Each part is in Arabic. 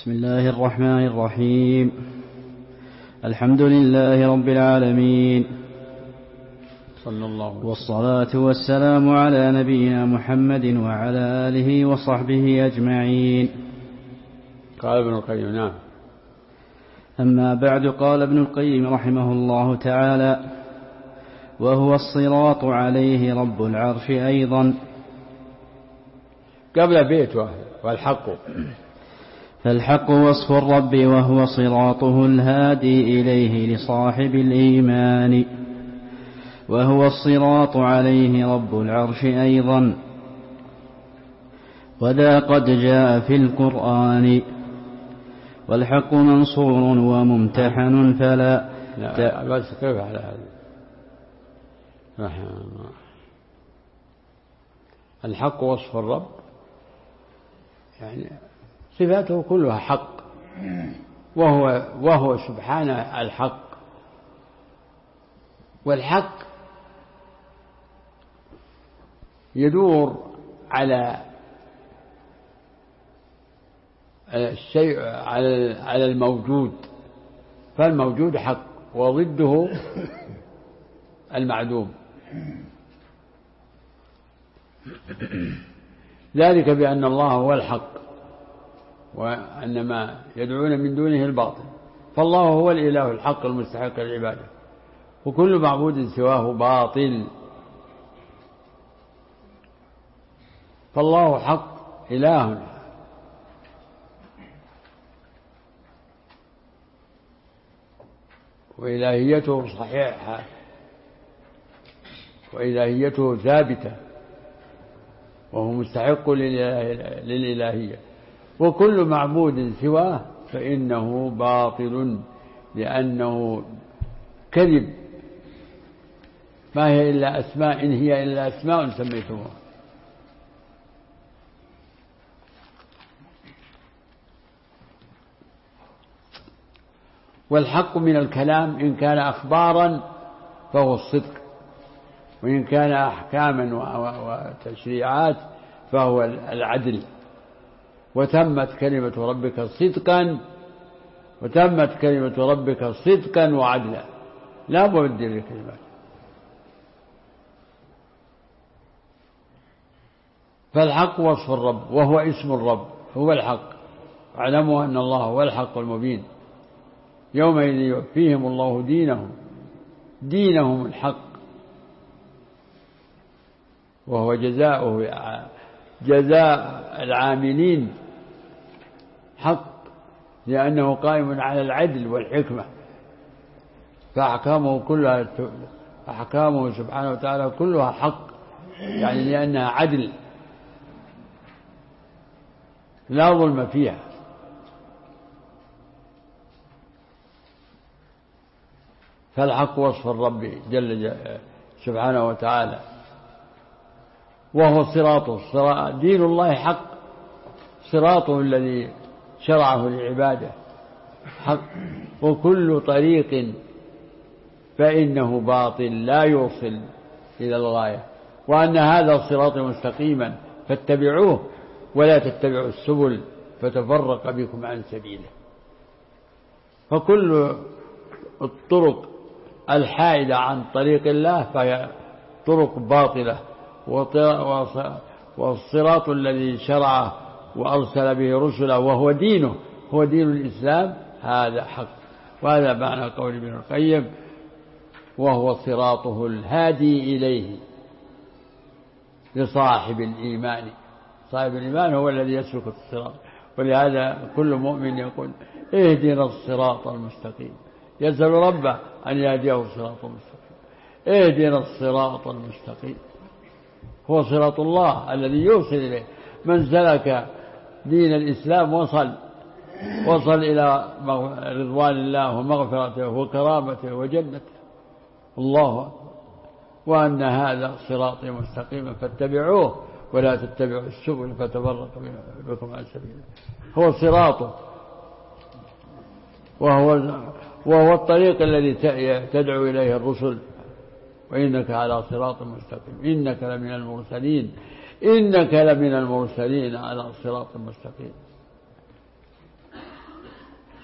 بسم الله الرحمن الرحيم. الحمد لله رب العالمين، صلى الله عليه وسلم، والصلاة والسلام على نبينا محمد وعلى آله وصحبه أجمعين. قال ابن القيم. نعم. أما بعد، قال ابن القيم رحمه الله تعالى: وهو الصراط عليه رب العرش أيضا. قبل بيته والحق. فالحق وصف الرب، وهو صراطه الهادي إليه لصاحب الإيمان، وهو الصراط عليه رب العرش أيضا. وذا قد جاء في القرآن، والحق منصور وممتحن فلا بس كيف على هذا؟ الحق وصف الرب، يعني صفاته كلها حق، وهو سبحانه الحق. والحق يدور على الشيء، على الموجود، فالموجود حق وضده المعدوم. ذلك بأن الله هو الحق، وأن ما يدعون من دونه الباطل. فالله هو الإله الحق المستحق للعبادة، وكل معبود سواه باطل. فالله حق إله، وإلهيته صحيحة، وإلهيته ثابتة، وهو مستحق للإلهية. وكل معبود سواه فإنه باطل، لأنه كذب، ما هي إلا أسماء، إن هي إلا أسماء سميتموها. والحق من الكلام إن كان أخبارا فهو الصدق، وإن كان أحكاما وتشريعات فهو العدل. وتمت كلمة ربك صدقا، وتمت كلمة ربك صدقا وعدلا، لا مبدل لكلمات. فالحق وصف الرب، وهو اسم الرب، هو الحق. اعلموا أن الله هو الحق المبين، يومئذ يوفيهم الله دينهم الحق، وهو جزاؤه جزاء العاملين حق، لأنه قائم على العدل والحكمة. فأحكامه سبحانه وتعالى كلها حق، يعني لأنها عدل لا ظلم فيها. فالحق وصف الرب جل سبحانه وتعالى، وهو صراطه. دين الله حق، صراطه الذي شرعه لعباده حق، وكل طريق فإنه باطل لا يوصل إلى الغاية. وأن هذا صراط مستقيما فاتبعوه، ولا تتبعوا السبل فتفرق بكم عن سبيله. فكل الطرق الحائدة عن طريق الله فهي طرق باطلة، والصراط الذي شرعه وأرسل به رسله وهو دينه، هو دين الإسلام، هذا حق. وهذا معنى قول ابن القيم: وهو صراطه الهادي إليه لصاحب الإيمان. صاحب الإيمان هو الذي يسلك الصراط. ولهذا كل مؤمن يقول: اهدنا الصراط المستقيم، يسأل ربه أن يهديه الصراط المستقيم. اهدنا الصراط المستقيم، هو صراط الله الذي يوصل إليه. من سلك دين الإسلام وصل إلى رضوان الله ومغفرته وكرامته وجنته. الله أكبر. وأن هذا صراطي مستقيما فاتبعوه، ولا تتبعوا السبل فتفرق بكم عن سبيله. هو صراطه، وهو الطريق الذي تدعو إليه الرسل. وإنك على صراط مستقيم، إنك لمن المرسلين على صراط مستقيم.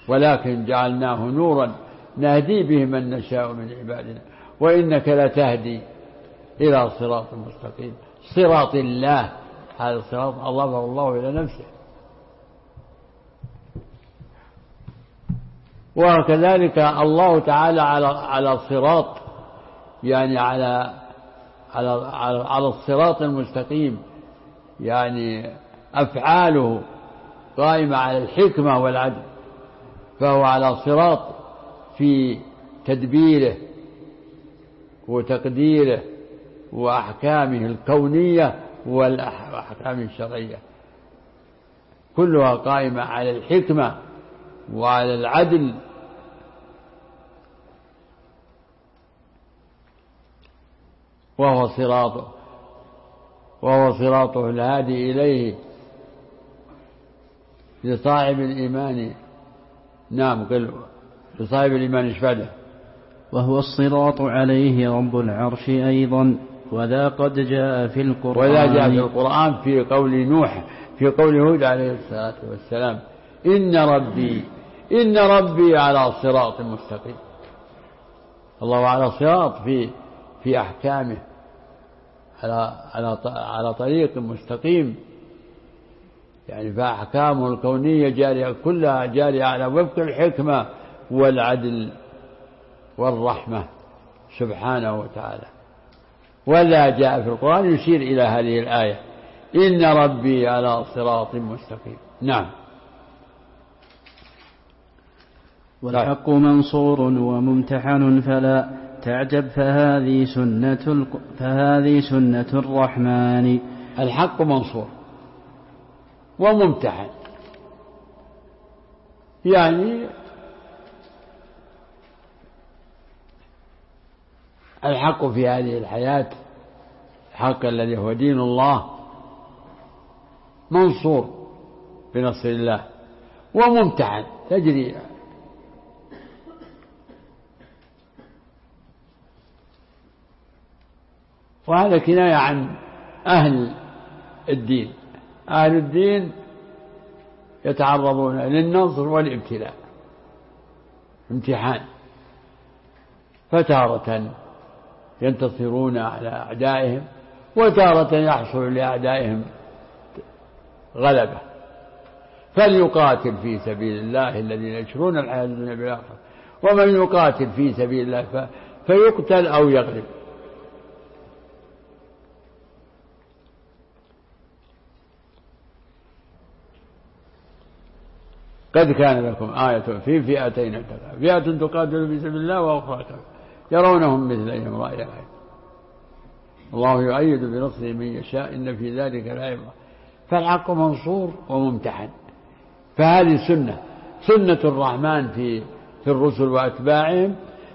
ولكن جعلناه نورا نهدي به من نشاء من عبادنا وإنك لتهدي إلى صراط مستقيم. صراط الله، هذا الصراط أضافه الله إلى نفسه. وكذلك الله تعالى على صراط، يعني على الصراط المستقيم، يعني أفعاله قائمة على الحكمة والعدل، فهو على صراط في تدبيره وتقديره وأحكامه الكونية والأحكام الشرعية، كلها قائمة على الحكمة وعلى العدل. وهو صراطه الهادي إليه لصاحب الإيمان. نعم، قل لصاحب الإيمان إشفاده. وهو الصراط عليه رب العرش أيضا، وذا قد جاء في القرآن. وذا جاء في القرآن في قول نوح، في قول هود عليه الصلاة والسلام: إن ربي على صراط مستقيم. الله على صراط في أحكامه، على طريق مستقيم، يعني فأحكامه الكونية جارية، كلها جارية على وفق الحكمة والعدل والرحمة سبحانه وتعالى. ولا جاء في القرآن يشير إلى هذه الآية: إن ربي على صراط مستقيم. نعم. والحق منصور وممتحن فلا تعجب، فهذه سنة الرحمن. الحق منصور وممتحن، يعني الحق في هذه الحياة، الحق الذي هو دين الله، منصور بنصر الله، وممتحن تجري. وهذا كناية عن أهل الدين. أهل الدين يتعرضون للنصر والابتلاء، امتحان، فتارة ينتصرون على أعدائهم، وتارة يحصل لأعدائهم غلبة. فليقاتل في سبيل الله الذين يشرون الحياة الدنيا بالآخرة، ومن يقاتل في سبيل الله فيقتل أو يغلب. قد كان لكم آية في فئتين التقى، فئة تقاتل في سبيل الله وأخرى يرونهم مثليهم رأي العين، الله يؤيد بنصره من يشاء، إن في ذلك لعبرة. فالحق منصور وممتحن. فهذه سنة الرحمن في الرسل وأتباعهم،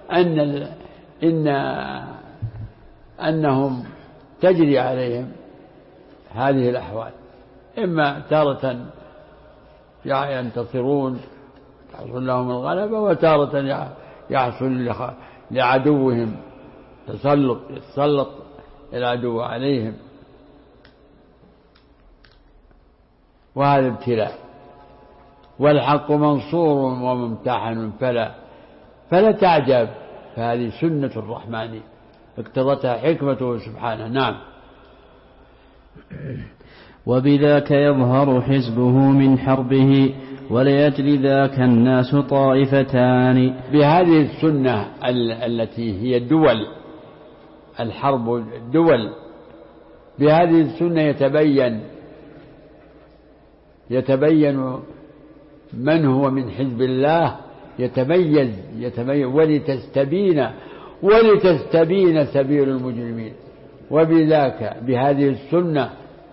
أنهم تجري عليهم هذه الأحوال، إما تارة ينتصرون تحصل لهم الغلبة، وتارة يحصل لعدوهم يتسلط العدو عليهم، وهذا ابتلاء. والحق منصور وممتحن فلا تعجب، فهذه سنة الرحمن اقتضتها حكمته سبحانه. نعم. وبذاك يظهر حزبه من حربه، وليجل ذاك الناس طائفتان. بهذه السنة التي هي الدول، الحرب الدول، بهذه السنة يتبين من هو من حزب الله، يتميز ولتستبين سبيل المجرمين. وبذاك بهذه السنة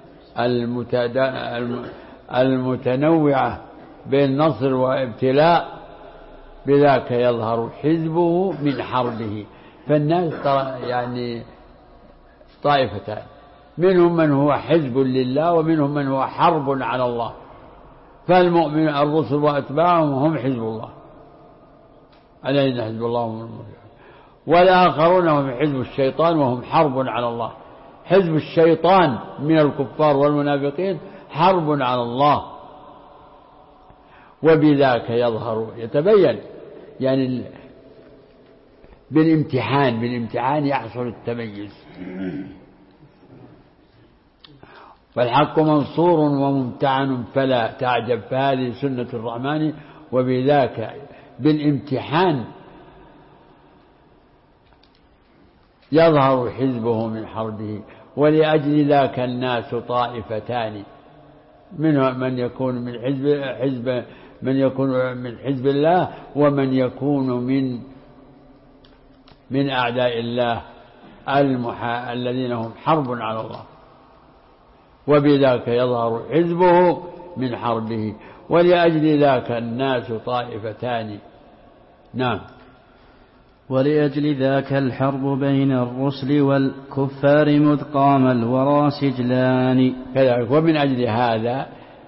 المتنوعة بين نصر وابتلاء، بذاك يظهر حزبه من حربه. فالناس يعني طائفتان، منهم من هو حزب لله، ومنهم من هو حرب على الله. فالمؤمن الرسل وأتباعهم هم حزب الله، ألا إن حزب الله هم المفلحون. والآخرون هم حزب الشيطان وهم حرب على الله. حزب الشيطان من الكفار والمنافقين حرب على الله، وبذاك يظهر يتبين، يعني بالامتحان يحصل التميز. فالحق منصور وممتعن فلا تعجب، فهذه سنة الرحمن. وبذاك بالامتحان يظهر حزبه من حربه، ولأجل ذاك الناس طائفتان، منهم من يكون من حزب الله، ومن يكون من أعداء الله الذين هم حرب على الله. وبذاك يظهر حزبه من حربه، ولأجل ذاك الناس طائفتان. نعم. ولأجل ذاك الحرب بين الرسل والكفار مذ قام الورى سجلان. كذلك ومن أجل هذا،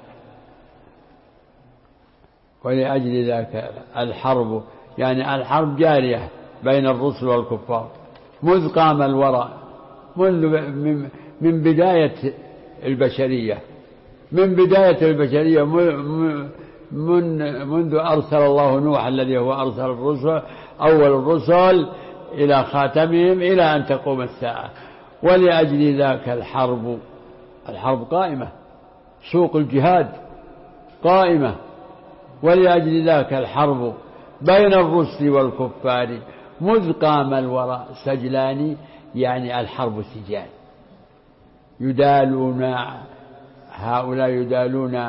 ولأجل ذاك الحرب، يعني الحرب جارية بين الرسل والكفار مذ قام الورى، من بداية البشرية، منذ أرسل الله نوح الذي هو أرسل الرسل أول الرسل إلى خاتمهم إلى أن تقوم الساعة. ولأجل ذاك الحرب قائمة، سوق الجهاد قائمة. ولأجل ذاك الحرب بين الرسل والكفار مذ قام الورى سجلان، يعني الحرب سجال، يدالون هؤلاء يدالون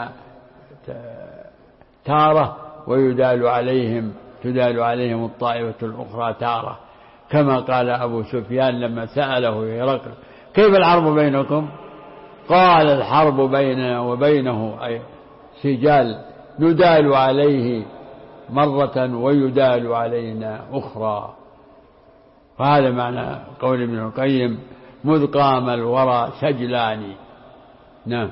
تارة، تدال عليهم الطائفة الأخرى تارة، كما قال أبو سفيان لما سأله هرقل كيف الحرب بينكم؟ قال الحرب بيننا وبينه أي سجال، ندال عليه مرة ويدال علينا أخرى. وهذا معنى قول ابن القيم مذ قام الورى سجلان. نعم.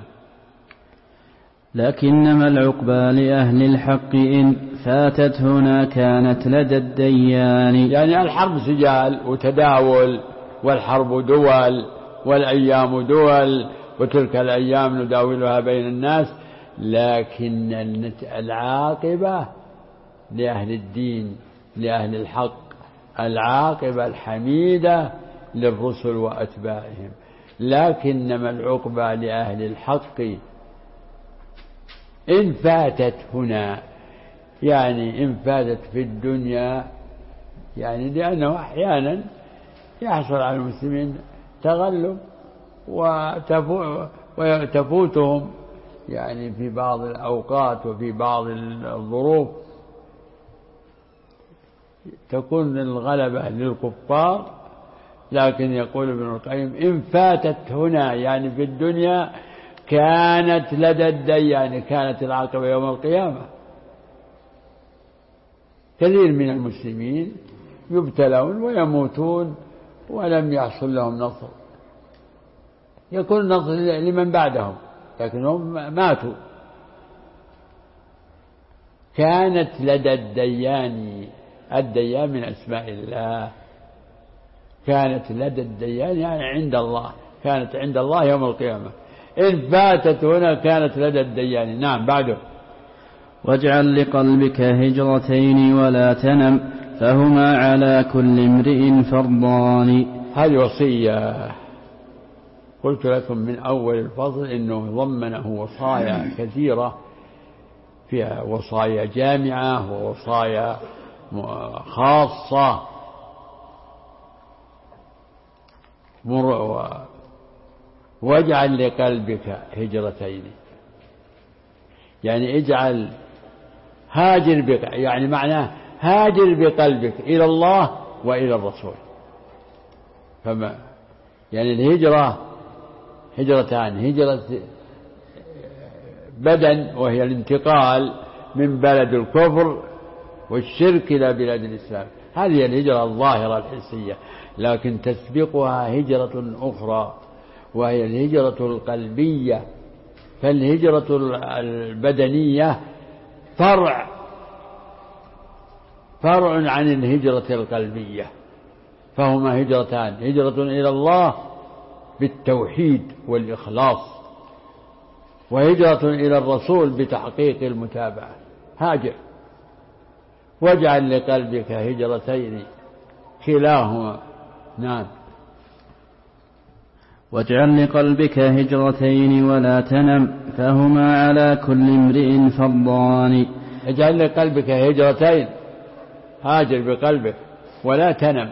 لكنما العقبى لأهل الحق إن فاتت هنا كانت لدى الديان. يعني الحرب سجال وتداول، والحرب دول، والأيام دول، وتلك الأيام نداولها بين الناس، لكن العاقبة لأهل الدين لأهل الحق، العاقبة الحميدة للرسل وأتباعهم. لكنما العقبى لأهل الحق إن فاتت هنا، يعني إن فاتت في الدنيا، يعني لأنه أحيانا يحصل على المسلمين تغلب وتفوتهم يعني في بعض الأوقات وفي بعض الظروف تكون الغلبة للكفار. لكن يقول ابن القيم إن فاتت هنا، يعني في الدنيا، كانت لدى الديان، يعني كانت العاقبة يوم القيامة. كثير من المسلمين يبتلون ويموتون ولم يحصل لهم نصر، يكون نصر لمن بعدهم لكنهم ماتوا. كانت لدى الديان، الديان من أسماء الله، كانت لدى الديان يعني عند الله، كانت عند الله يوم القيامة. إن فاتت هنا كانت لدى الديان. نعم. بعده واجعل لقلبك هجرتين ولا تنم فهما على كل امرئ فرضان. هذه وصية قلت لكم من أول الفصل إنه ضمنه وصايا كثيرة، فيها وصايا جامعة ووصايا خاصة. واجعل لقلبك هجرتين، يعني اجعل هاجر بك، يعني معناه هاجر بقلبك إلى الله وإلى الرسول. فما يعني الهجرة هجرتان، هجرة بدن وهي الانتقال من بلد الكفر والشرك إلى بلاد الإسلام، هذه الهجرة الظاهرة الحسية. لكن تسبقها هجرة أخرى وهي الهجرة القلبية. فالهجرة البدنية فرع عن الهجرة القلبية، فهما هجرتان، هجرة إلى الله بالتوحيد والإخلاص، وهجرة إلى الرسول بتحقيق المتابعة. هاجر. واجعل لقلبك هجرتين كلاهما. نعم. واجعل لقلبك هجرتين ولا تنم فهما على كل امرئ فرضان. اجعل لقلبك هجرتين، هاجر بقلبك ولا تنم،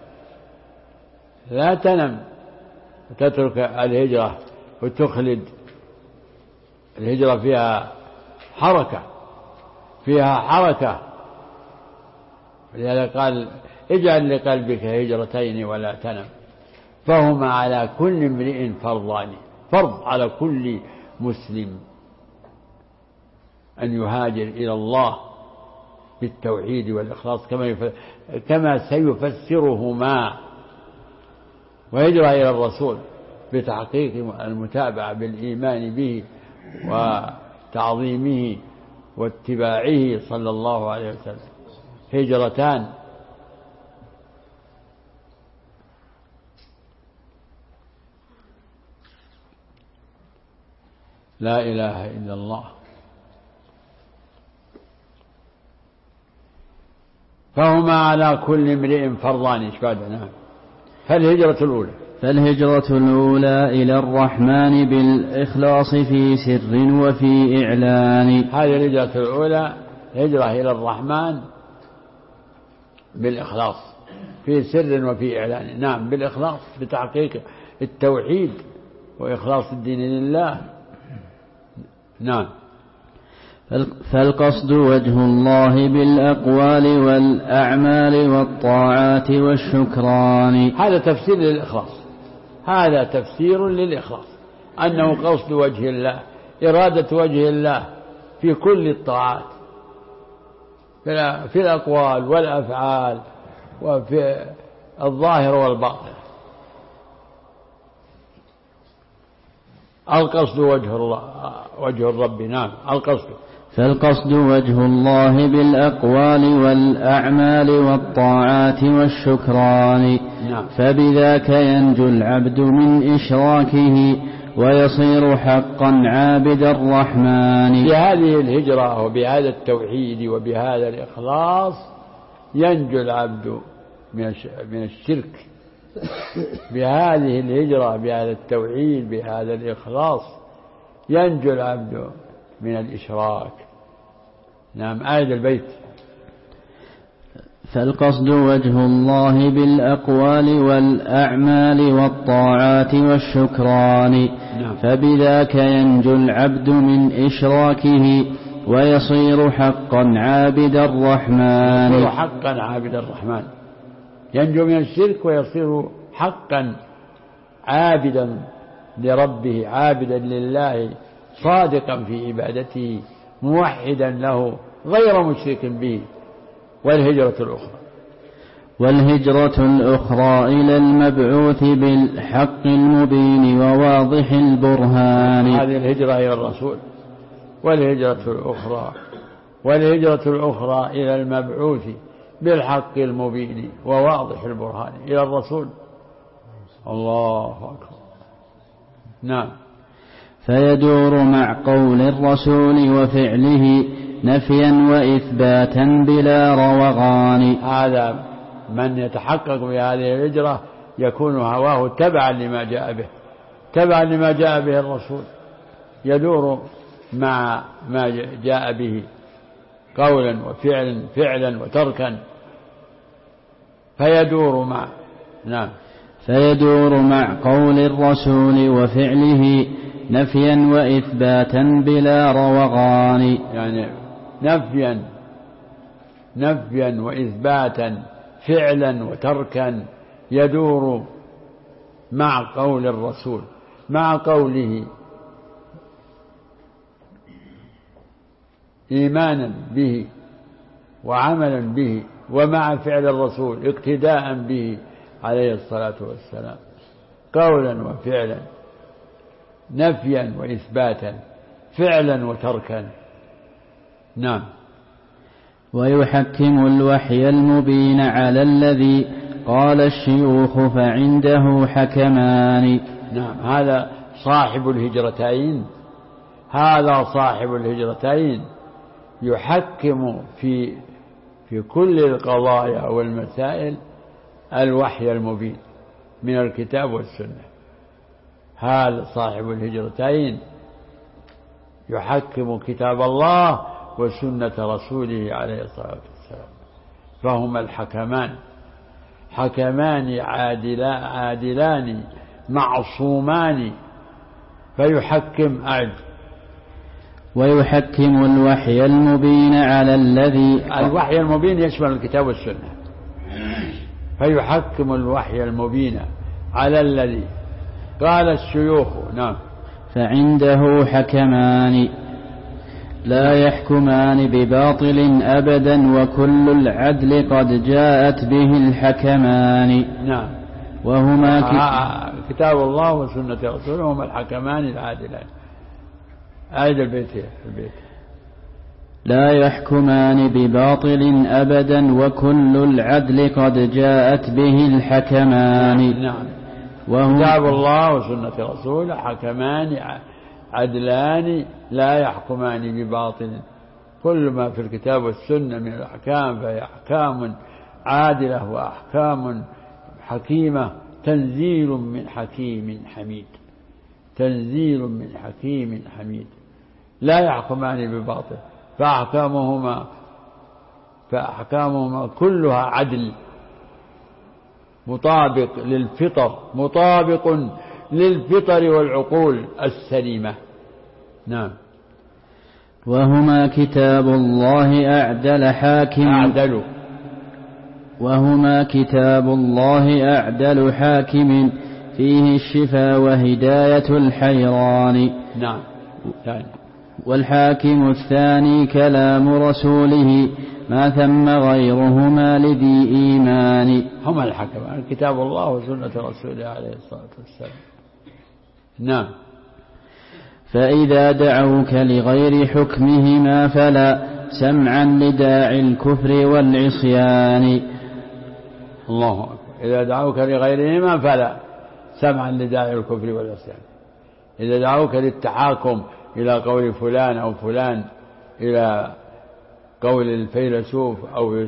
لا تنم وتترك الهجرة وتخلد. الهجرة فيها حركة، فيها حركة، ولهذا قال اجعل لقلبك هجرتين ولا تنم فهما على كل امرئ فرضان. فرض على كل مسلم أن يهاجر إلى الله بالتوحيد والإخلاص كما سيفسرهما، وهجرة إلى الرسول بتحقيق المتابعة بالإيمان به وتعظيمه واتباعه صلى الله عليه وسلم. هجرتان. لا إله إلا الله. فهما على كل امرئ فرضان. ايش بعد؟ نعم. فالهجرة الأولى إلى الرحمن بالإخلاص في سر وفي إعلان. هذه الهجرة الأولى، هجرة إلى الرحمن بالإخلاص في سر وفي إعلان. نعم، بالإخلاص بتحقيق التوحيد وإخلاص الدين لله. نعم. فالقصد وجه الله بالأقوال والأعمال والطاعات والشكران. هذا تفسير للإخلاص، هذا تفسير للإخلاص، أنه قصد وجه الله، إرادة وجه الله في كل الطاعات، في الأقوال والأفعال وفي الظاهر والباطن. القصد وجه الرب. نعم. القصد. فالقصد وجه الله بالأقوال والأعمال والطاعات والشكران. نعم. فبذاك ينجو العبد من إشراكه ويصير حقا عابد الرحمن. بهذه الهجرة وبهذا التوحيد وبهذا الإخلاص ينجو العبد من الشرك. بهذه الهجرة، بهذا التوحيد، بهذا الإخلاص ينجو العبد من الإشراك. نعم. آية البيت. فالقصد وجه الله بالأقوال والأعمال والطاعات والشكران. نعم. فبذاك ينجو العبد من إشراكه ويصير حقا عابد الرحمن. يصير حقا عابد الرحمن، ينجو من الشرك ويصير حقا عابدا لربه، عابدا لله، صادقا في عبادته، موحدا له غير مشرك به. والهجرة الأخرى إلى المبعوث بالحق المبين وواضح البرهان. هذه الهجرة إلى الرسول. والهجرة الأخرى إلى المبعوث بالحق المبين وواضح البرهان، إلى الرسول. الله أكبر. نعم. فيدور مع قول الرسول وفعله نفيا وإثباتا بلا روغان. هذا من يتحقق بهذه الهجرة يكون هواه تبعا لما جاء به الرسول، يدور مع ما جاء به قولا فعلا وتركا، فيدور مع. نعم. فيدور مع قول الرسول وفعله نفيا وإثباتا بلا روغان. يعني نفيا وإثباتا، فعلا وتركا، يدور مع قول الرسول، مع قوله إيمانا به وعملا به، ومع فعل الرسول اقتداء به عليه الصلاة والسلام، قولا وفعلا، نفيا وإثباتا، فعلا وتركا. نعم. ويحكم الوحي المبين على الذي قال الشيوخ فعنده حكمان. نعم. هذا صاحب الهجرتين، يحكم في كل القضايا والمسائل الوحي المبين من الكتاب والسنة. هذا صاحب الهجرتين يحكم كتاب الله وسنة رسوله عليه الصلاة والسلام، فهما الحكمان، حكمان عادلان معصومان، فيحكم ويحكم الوحي المبين على الذي الوحي المبين يشمل الكتاب والسنة، فيحكم الوحي المبين على الذي قال الشيوخ. نعم. فعنده حكمان لا يحكمان بباطل أبدا، وكل العدل قد جاءت به الحكمان. نعم. وهما كتاب الله وسنة رسوله هما الحكمان العادلان. أعيد البيت. لا يحكمان بباطل أبدا، وكل العدل قد جاءت به الحكمان. نعم. كتاب الله وسنة رسوله حكمان عدلان لا يحكمان بباطل. كل ما في الكتاب والسنة من الأحكام فهي أحكام عادلة وأحكام حكيمة، تنزيل من حكيم حميد، تنزيل من حكيم حميد. لا يحكمان بباطل، فأحكامهما كلها عدل، مطابق للفطر والعقول السليمة. نعم. وهما كتاب الله أعدل حاكم وهما كتاب الله أعدل حاكم فيه الشفاء وهداية الحيران. نعم. والحاكم الثاني كلام رسوله ما ثم غيرهما لذي إيمان. هما الحكم كتاب الله وسنة رسوله عليه الصلاة والسلام. نعم. فإذا دعوك لغير حكمهما فلا سمعا لداعي الكفر والعصيان. الله أكبر. إذا دعوك لغيرهما فلا سمعا لداعي الكفر والعصيان. إذا دعوك للتحاكم إلى قول فلان أو فلان، إلى قول الفيلسوف أو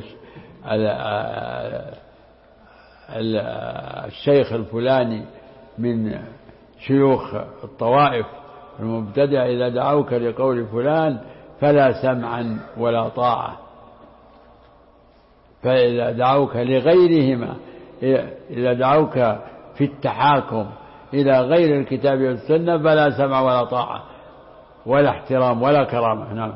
الشيخ الفلاني من شيوخ الطوائف المبتدعة، إذا دعوك لقول فلان فلا سمعا ولا طاعة. فإذا دعوك لغيرهما، إذا دعوك في التحاكم إلى غير الكتاب والسنة فلا سمع ولا طاعة ولا احترام ولا كرامة. نعم.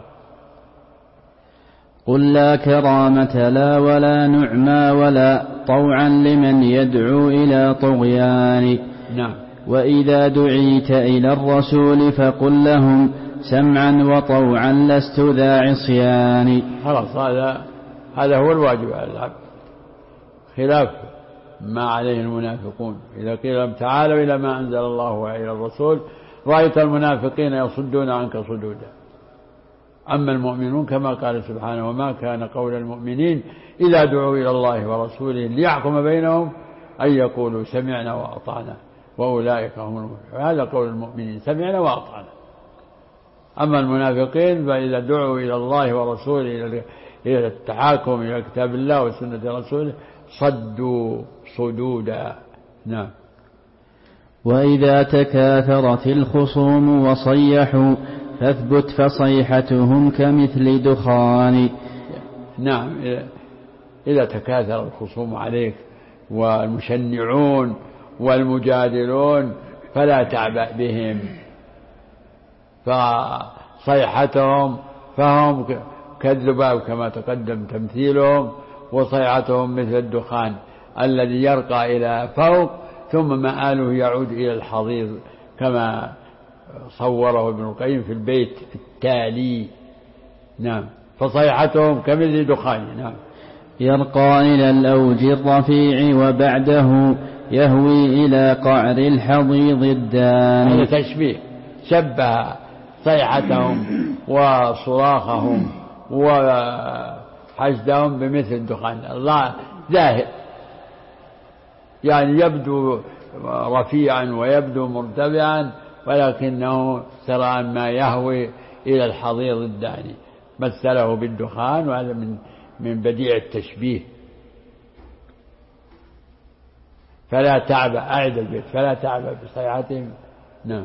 قل لا كرامة لا ولا نعمى ولا طوعا لمن يدعو إلى طغيان. نعم. وإذا دعيت إلى الرسول فقل لهم سمعا وطوعا لست ذا عصيان. خلاص، هذا هو الواجب على العبد، خلاف ما عليه المنافقون. إذا قيل لهم تعالوا إلى ما أنزل الله وإلى الرسول رأيت المنافقين يصدون عنك صدودا. أما المؤمنون كما قال سبحانه وما كان قول المؤمنين إذا دعوا إلى الله ورسوله ليحكم بينهم أن يقولوا سمعنا وأطعنا وأولئك هم المفلحون. هذا قول المؤمنين، سمعنا وأطعنا. أما المنافقين فإذا دعوا إلى الله ورسوله إلى التحاكم إلى كتاب الله وسنة رسوله صدوا صدودا. نعم. وإذا تكاثرت الخصوم وصيحوا فاثبت فصيحتهم كمثل دخان. نعم. إذا تكاثر الخصوم عليك والمشنعون والمجادلون فلا تعبأ بهم، فصيحتهم فهم كالذباب كما تقدم تمثيلهم، وصيحتهم مثل الدخان الذي يرقى إلى فوق ثم مآله يعود إلى الحضيض كما صوره ابن القيم في البيت التالي. نعم. فصيحتهم كمثل دخان. نعم. يرقى إلى الأوج الرفيع وبعده يهوي إلى قعر الحضيض الداني. هذا تشبيه، شبه صيحتهم وصراخهم وحشدهم بمثل الدخان. الله ذاهب، يعني يبدو رفيعا ويبدو مرتفعا، ولكنه سرعان ما يهوي إلى الحضيض الداني. مثله بالدخان، وهذا من بديع التشبيه. فلا تعبأ، أعد البيت، فلا تعبأ بصيحتهم. نعم.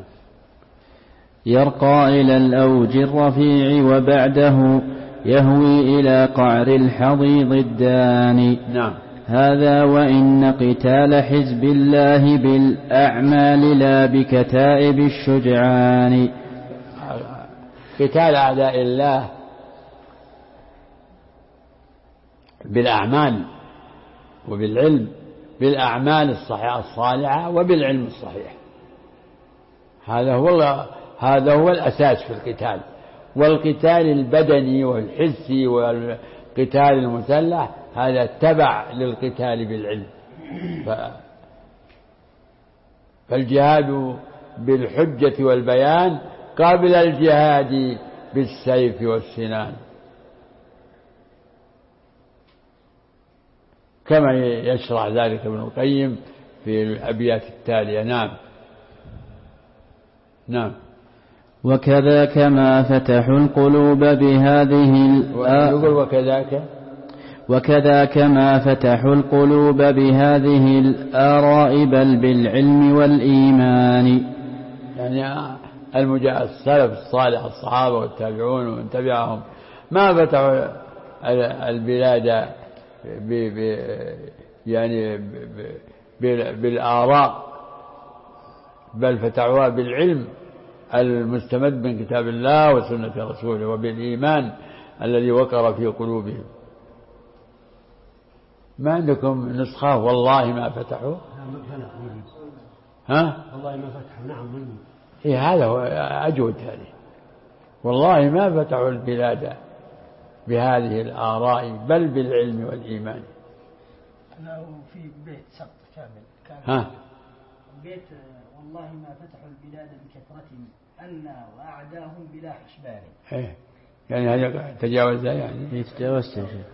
يرقى إلى الأوج الرفيع وبعده يهوي إلى قعر الحضيض الداني. نعم. هذا وإن قتال حزب الله بالأعمال لا بكتائب الشجعان. قتال أعداء الله بالأعمال وبالعلم، بالأعمال الصحيحة الصالحة وبالعلم الصحيح، هذا هو الأساس في القتال. والقتال البدني والحسي والقتال المسلح هذا تبع للقتال بالعلم. فالجهاد بالحجة والبيان قبل الجهاد بالسيف والسنان، كما يشرح ذلك ابن القيم في الأبيات التالية. نعم. نعم. وكذا كما فتحوا القلوب بهذه وكذا كما فتحوا القلوب بهذه الآراء بل بالعلم والإيمان. يعني السلف الصالح الصحابة والتابعون ومن تبعهم ما فتحوا البلاد يعني بالآراء، بل فتحوها بالعلم المستمد من كتاب الله وسنة رسوله وبالإيمان الذي وقر في قلوبهم. ما عندكم نسخة والله ما فتحوا؟ ها؟ والله ما فتحوا. نعم. إيه هذا هو أجود هذه. والله ما فتحوا البلاد بهذه الآراء بل بالعلم والإيمان. أنا في بيت سقط كامل. ها؟ بيت والله ما فتحوا البلاد بكثرتهم أن وأعداهم بلا حسبان. إيه يعني هذا تجاوزها، يعني تجاوزت يا شيخ.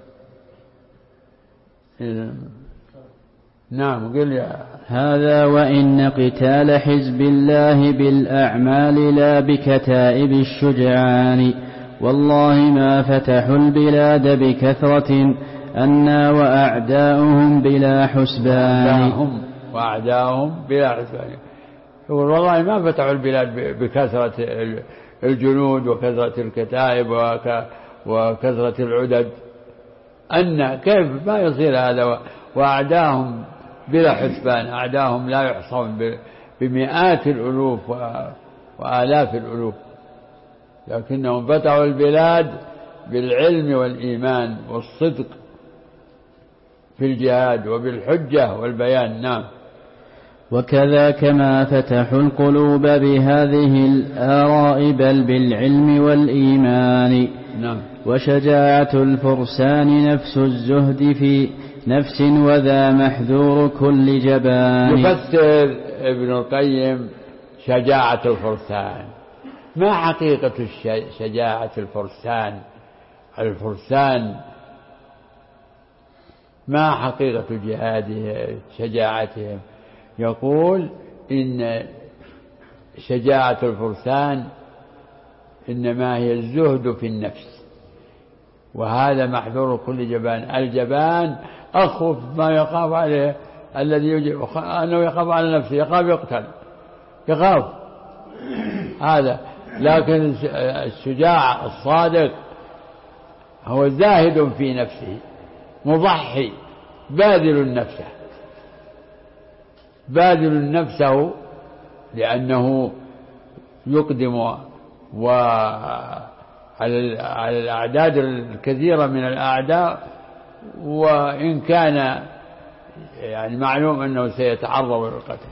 نعم. قل يا. هذا وإن قتال حزب الله بالأعمال لا بكتائب الشجعان. والله ما فتحوا البلاد بكثرة أنا وأعداؤهم بلا حسبان. وأعداؤهم بلا حسبان. يقول والله ما فتحوا البلاد بكثرة الجنود وكثرة الكتائب وكثرة العدد. أن كيف ما يصير هذا؟ وأعداهم بلا حسبان، أعداهم لا يحصون بمئات الألوف وآلاف الألوف، لكنهم فتحوا البلاد بالعلم والإيمان والصدق في الجهاد وبالحجة والبيان. نعم. وكذا كما فتحوا القلوب بهذه الآراء بل بالعلم والإيمان. نعم. وشجاعة الفرسان نفس الزهد في نفس وذا محذور كل جبان. يفسر ابن القيم شجاعة الفرسان. ما حقيقة شجاعة الفرسان؟ الفرسان ما حقيقة جهاده شجاعتهم؟ يقول إن شجاعة الفرسان إنما هي الزهد في النفس، وهذا محذور كل جبان. الجبان أخف ما يخاف عليه الذي يجب أنه يخاف على نفسه، يخاف يقتل، يخاف هذا. لكن الشجاع الصادق هو زاهد في نفسه، مضحي، باذل نفسه لأنه يقدم على الأعداد الكثيرة من الأعداء، وإن كان يعني معلوم أنه سيتعرض للقتل.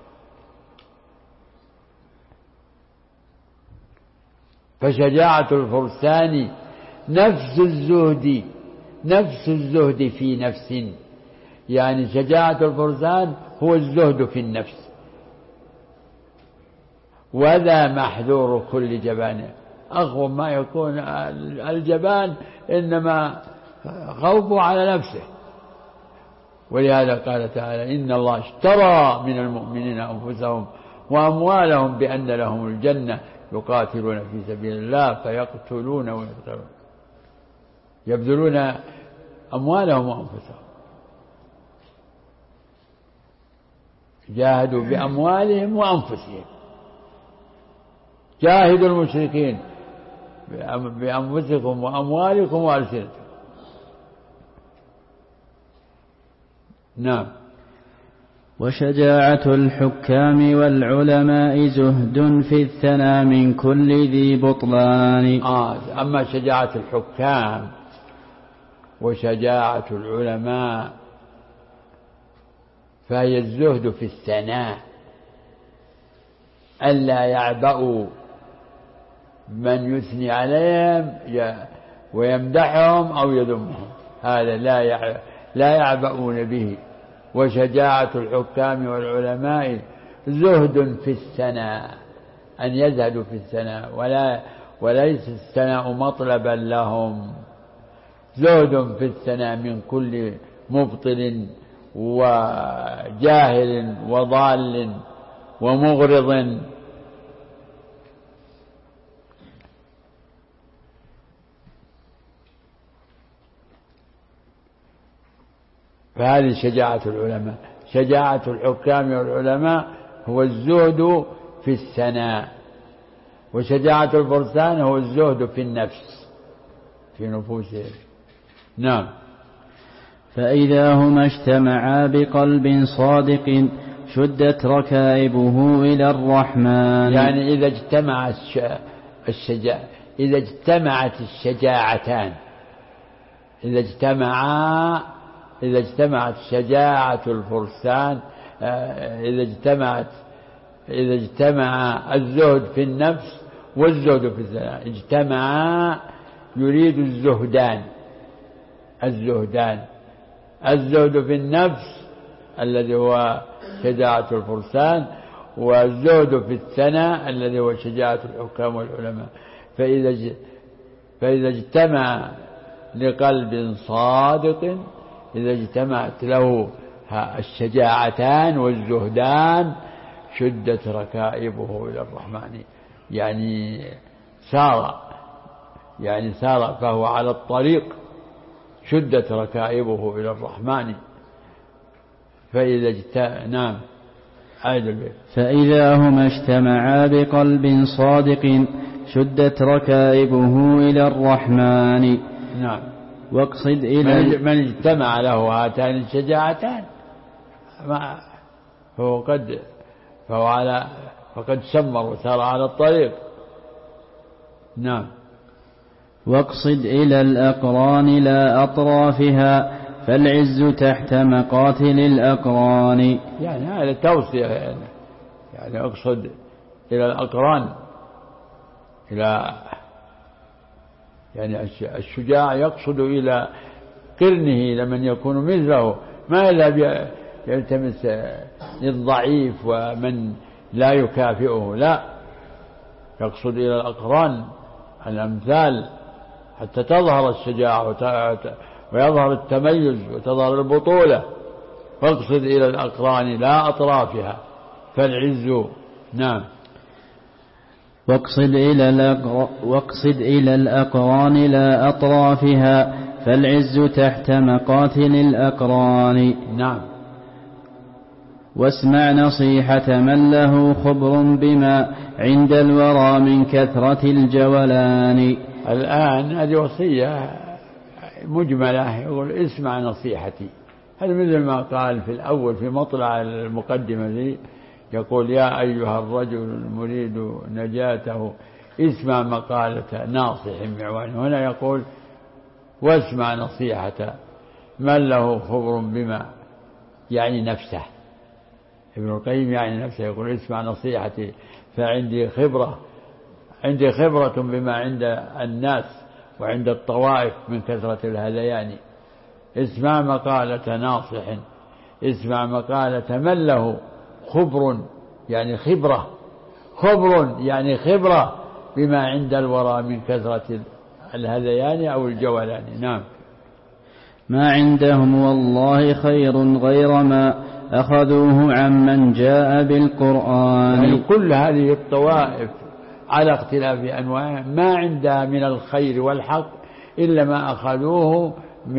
فشجاعة الفرسان نفس الزهد في نفس، يعني شجاعة الفرسان هو الزهد في النفس. وذا محذور كل جبان. أخوف ما يكون الجبان إنما خوفه على نفسه. ولهذا قال تعالى إن الله اشترى من المؤمنين أنفسهم وأموالهم بأن لهم الجنة يقاتلون في سبيل الله فيقتلون ويقتلون. يبذلون أموالهم وأنفسهم، جاهدوا بأموالهم وأنفسهم. جاهدوا المشركين بأنفسكم وأموالكم وألسنتكم. نعم. وشجاعة الحكام والعلماء زهد في الثنى من كل ذي بطلان. أما شجاعة الحكام وشجاعة العلماء فهي الزهد في الثناء، ألا يعبأوا من يثني عليهم ويمدحهم أو يذمهم، هذا لا يعبؤون به. وشجاعة الحكام والعلماء زهد في الثناء، أن يزهدوا في الثناء وليس الثناء مطلبا لهم. زهد في الثناء من كل مبطل وجاهل وضال ومغرض. فهذه شجاعة العلماء. شجاعة الحكام والعلماء هو الزهد في الثناء، وشجاعة الفرسان هو الزهد في النفس، في نفوسهم. نعم. فإذا هما اجتمعا بقلب صادق شدت ركائبه إلى الرحمن. يعني إذا اجتمعت الشجاعتان، إذا اجتمعت شجاعة الفرسان، إذا اجتمع الزهد في النفس والزهد في الثناء، اجتمعا يريد الزهدان. الزهد في النفس الذي هو شجاعة الفرسان، والزهد في الثناء الذي هو شجاعة الحكام والعلماء. فإذا اجتمع لقلب صادق، إذا اجتمعت له الشجاعتان والزهدان شدت ركائبه إلى الرحمن، يعني سار فهو على الطريق، شدت ركائبه إلى الرحمن. نعم. فإذا هما اجتمعا بقلب صادق شدت ركائبه إلى الرحمن. نعم. واقصد إلى من اجتمع له هاتان الشجاعتان فقد سمر وسار على الطريق. نعم. واقصد إلى الأقران لا أطرافها فالعز تحت مقاتل الأقران. يعني هذا توصية، يعني أقصد إلى الأقران، يعني الشجاع يقصد إلى قرنه لمن يكون مثله، ما يذهب يلتمس للضعيف ومن لا يكافئه، لا، يقصد إلى الأقران الأمثال حتى تظهر الشجاعة ويظهر التميز وتظهر البطولة. فاقصد إلى الأقران لا أطرافها فالعز. نعم. واقصد إلى الأقران لا أطرافها فالعز تحت مقاتل الأقران. نعم. واسمع نصيحة من له خبر بما عند الورى من كثرة الجولان. الآن هذه وصية مجملة، يقول اسمع نصيحتي. هذا مثل ما قال في الأول في مطلع المقدمة ذي، يقول يا أيها الرجل المريد نجاته اسمع مقالة ناصح معوان. هنا يقول واسمع نصيحة من له خبر بما، يعني نفسه. ابن القيم يعني نفسه، يقول اسمع نصيحتي فعندي خبرة بما عند الناس وعند الطوائف من كثرة الهذيان. اسمع مقالة ناصح، اسمع مقالة من له خبر يعني خبرة بما عند الورى من كثرة الهذيان أو الجولان. نعم. ما عندهم والله خير غير ما أخذوه عمن جاء بالقرآن. يعني كل هذه الطوائف على اختلاف أنواعها ما عندها من الخير والحق إلا ما أخذوه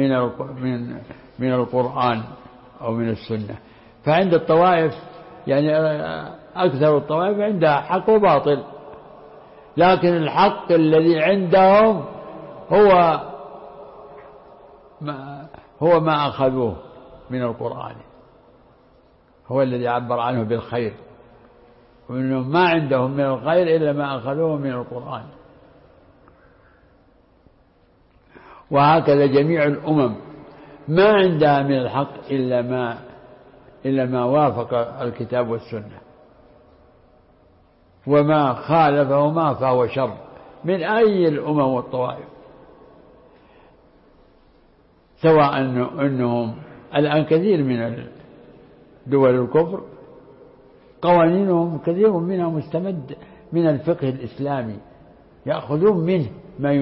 من القرآن أو من السنة. فعند الطوائف يعني أكثر الطوائف عندها حق وباطل، لكن الحق الذي عندهم هو ما أخذوه من القرآن، هو الذي عبر عنه بالخير، وإنهم ما عندهم من الخير إلا ما أخذوه من القرآن. وهكذا جميع الأمم ما عندها من الحق إلا ما وافق الكتاب والسنة، وما خالفهما فهو شر من أي الأمم والطوائف. سواء أنهم الآن كثير من دول الكفر قوانينهم كثير منها مستمد من الفقه الإسلامي، يأخذون منه ما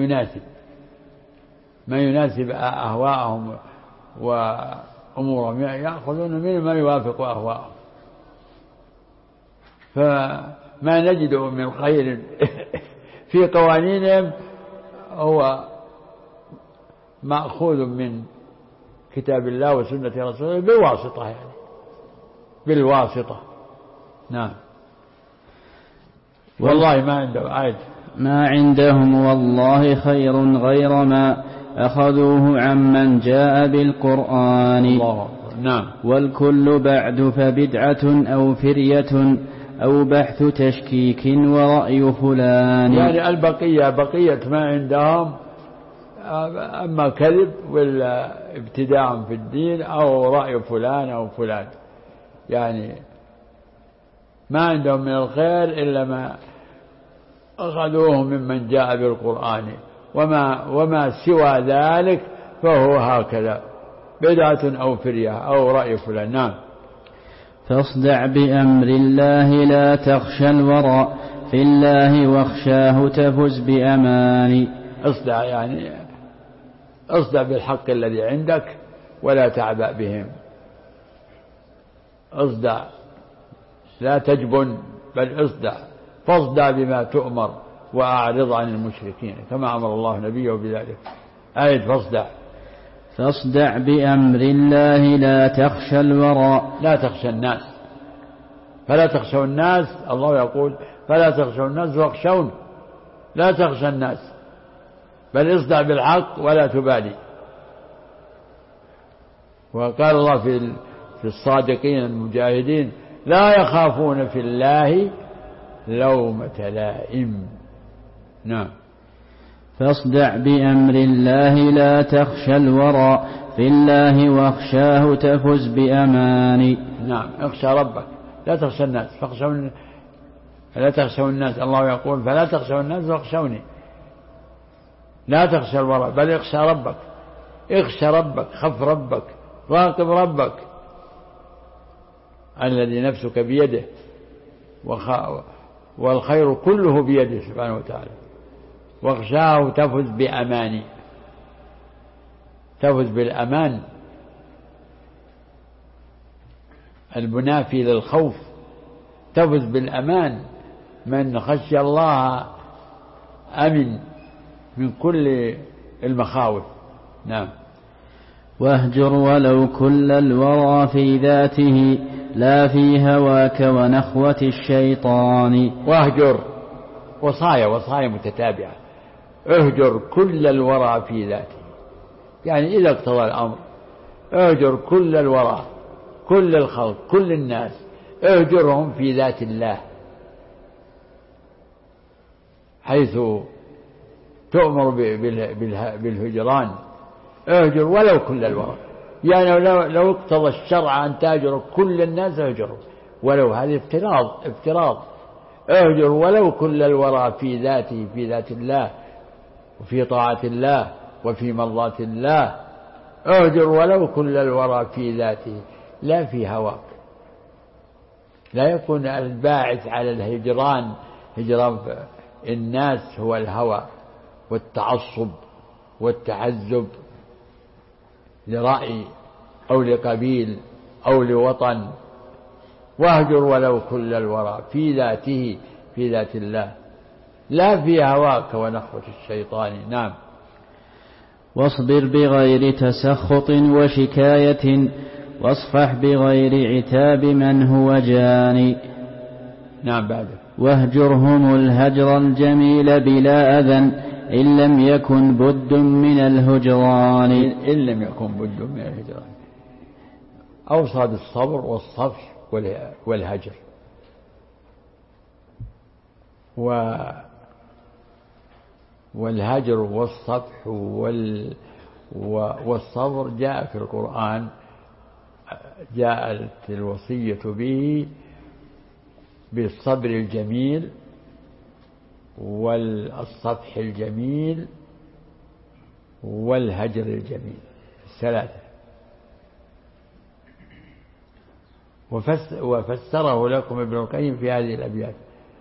يناسب أهواءهم وأمورهم، يأخذون منه ما يوافق أهواءهم. فما نجده من خير في قوانينهم هو مأخوذ من كتاب الله وسنة رسوله بالواسطة، يعني بالواسطة. نعم. والله ما عندهم عاد ما عندهم والله خير غير ما أخذوه عمن جاء بالقرآن. الله. نعم. والكل بعد فبدعة أو فرية أو بحث تشكيك ورأي فلان. يعني البقية بقية ما عندهم، أما كذب ولا ابتداع في الدين أو رأي فلان أو فلان، يعني ما عندهم من الخير إلا ما أخذوه ممن جاء بالقرآن، وما سوى ذلك فهو هكذا بدعة أو فرية أو رأي فلان. نعم. فاصدع بأمر الله لا تخشى الورى في الله واخشاه تفز بأمان. اصدع يعني اصدع بالحق الذي عندك ولا تعبأ بهم، اصدع لا تجبن بل اصدع، فاصدع بما تؤمر وأعرض عن المشركين كما أمر الله نبيه بذلك. آية فاصدع بأمر الله لا تخشى الورى، لا تخشى الناس، فلا تخشوا الناس. الله يقول فلا تخشوا الناس واخشون، لا تخشى الناس بل اصدع بالحق ولا تبالي. وقال الله في الصادقين المجاهدين لا يخافون في الله لومة لائم. نعم. فاصدع بأمر الله لا تخشى الورى في الله واخشاه تفز بأمان. نعم. اخشى ربك لا تخشى الناس، لا تخشوا الناس. الله يقول فلا تخشوا الناس واخشوني، لا تخشى الورى بل اخشى ربك، اخشى ربك، خف ربك، راقب ربك الذي نفسك بيده والخير كله بيده سبحانه وتعالى، واخشاه تفز بأماني، تفز بالأمان المنافي للخوف، تفز بالأمان. من خشي الله أمن من كل المخاوف. نعم. واهجر ولو كل الورى في ذاته لا في هواك ونخوة الشيطان. واهجر وصايا متتابعة، اهجر كل الورى في ذاته، يعني إذا اقتضى الأمر اهجر كل الورى، كل الخلق، كل الناس، اهجرهم في ذات الله، حيث تؤمر بالهجران. اهجر ولو كل الورى، يعني لو اقتضى الشرع أن تهجر كل الناس اهجروا، ولو هذه افتراض. اهجر ولو كل الورى في ذاته، في ذات الله وفي طاعة الله وفي مرضاة الله. اهجر ولو كل الورى في ذاته لا في هواك. لا يكون الباعث على الهجران هجران الناس هو الهوى والتعصب والتحزب لرأي أو لقبيل أو لوطن. واهجر ولو كل الورى في ذاته، في ذات الله لا في هواك ونخوة الشيطان. نعم. واصبر بغير تسخط وشكاية واصفح بغير عتاب من هو جاني. نعم بعده. واهجرهم الهجر الجميل بلا أذى إن لم يكن بد من الهجران. إن لم يكن بد من الهجران. أوصى بالصبر والصفح والهجر. والهجر والصفح والصبر جاء في القرآن، جاءت الوصية به بالصبر الجميل والصفح الجميل والهجر الجميل، الثلاثة. وفسره لكم ابن القيم في هذه الأبيات.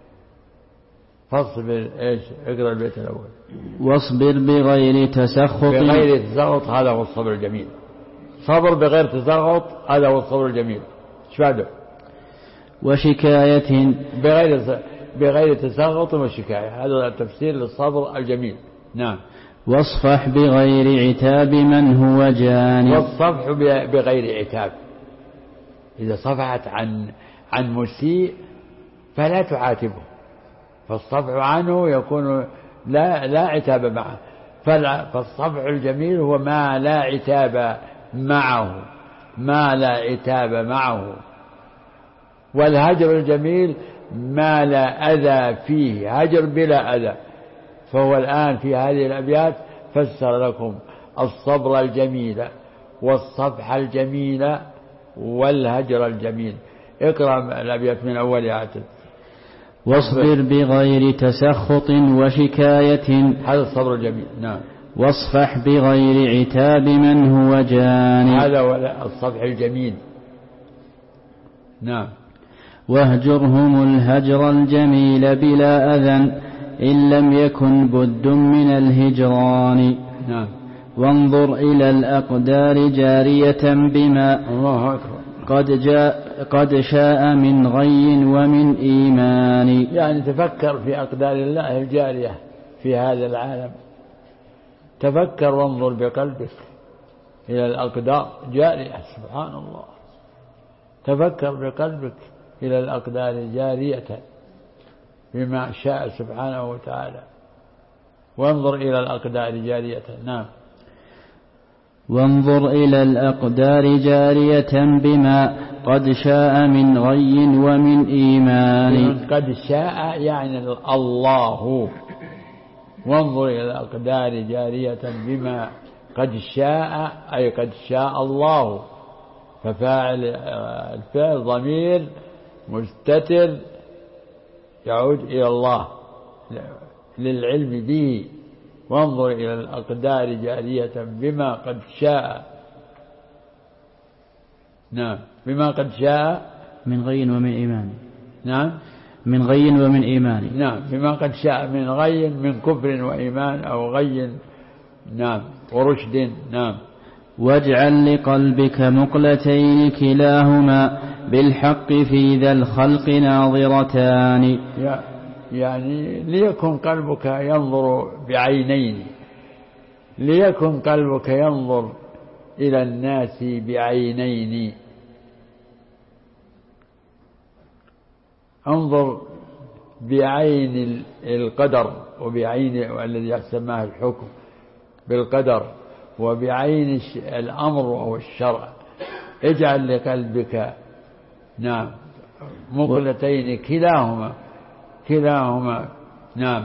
فاصبر ايش؟ اقرأ البيت الأول. واصبر بغير تسخط. بغير تسخط، هذا هو الصبر الجميل. صبر بغير تسخط، هذا هو الصبر الجميل. ايش بعده؟ وشكاية. بغير تسخط وشكاية، هذا التفسير للصبر الجميل. نعم. واصفح بغير عتاب من هو جاني. والصفح بغير عتاب. إذا صفحت عن مسيء فلا تعاتبه، فالصفح عنه يكون لا عتاب معه. فالصفح الجميل هو ما لا عتاب معه، ما لا عتاب معه. والهجر الجميل ما لا أذى فيه، هجر بلا أذى. فهو الآن في هذه الأبيات فسر لكم الصبر الجميل والصفح الجميل والهجر الجميل. اقرأ الأبيات من أولها. واصبر بغير تسخط وشكاية، هذا الصبر الجميل. نعم. واصفح بغير عتاب من هو جاني، هذا هو الصفح الجميل. نعم. واهجرهم الهجر الجميل بلا أذى إن لم يكن بد من الهجران. نعم. وانظر إلى الأقدار جارية بما الله أكبر قد شاء من غي ومن إيمان. يعني تفكر في أقدار الله الجارية في هذا العالم. تفكر وانظر بقلبك إلى الأقدار جارية. سبحان الله. تفكر بقلبك إلى الأقدار جارية بما شاء سبحانه وتعالى. وانظر إلى الأقدار جارية. نعم. وانظر إلى الأقدار جارية بما قد شاء من غي ومن إيمان. قد شاء يعني الله. وانظر إلى الأقدار جارية بما قد شاء، أي قد شاء الله. ففاعل الفعل ضمير مستتر يعود إلى الله للعلم به. وانظر إلى الأقدار جارية بما قد شاء. نعم. بما قد شاء من غي ومن إيمان. نعم. من غي ومن إيمان. نعم. بما قد شاء من غي، من كفر وإيمان، أو غي. نعم. ورشد. نعم. واجعل لقلبك مقلتين كلاهما بالحق في ذا الخلق ناظرتان. يعني ليكن قلبك ينظر بعينين، ليكن قلبك ينظر إلى الناس بعينين. انظر بعين القدر، وبعين الذي يسماه الحكم بالقدر، وبعين الأمر وهو الشرع. اجعل لقلبك نعم مقلتين كلاهما نعم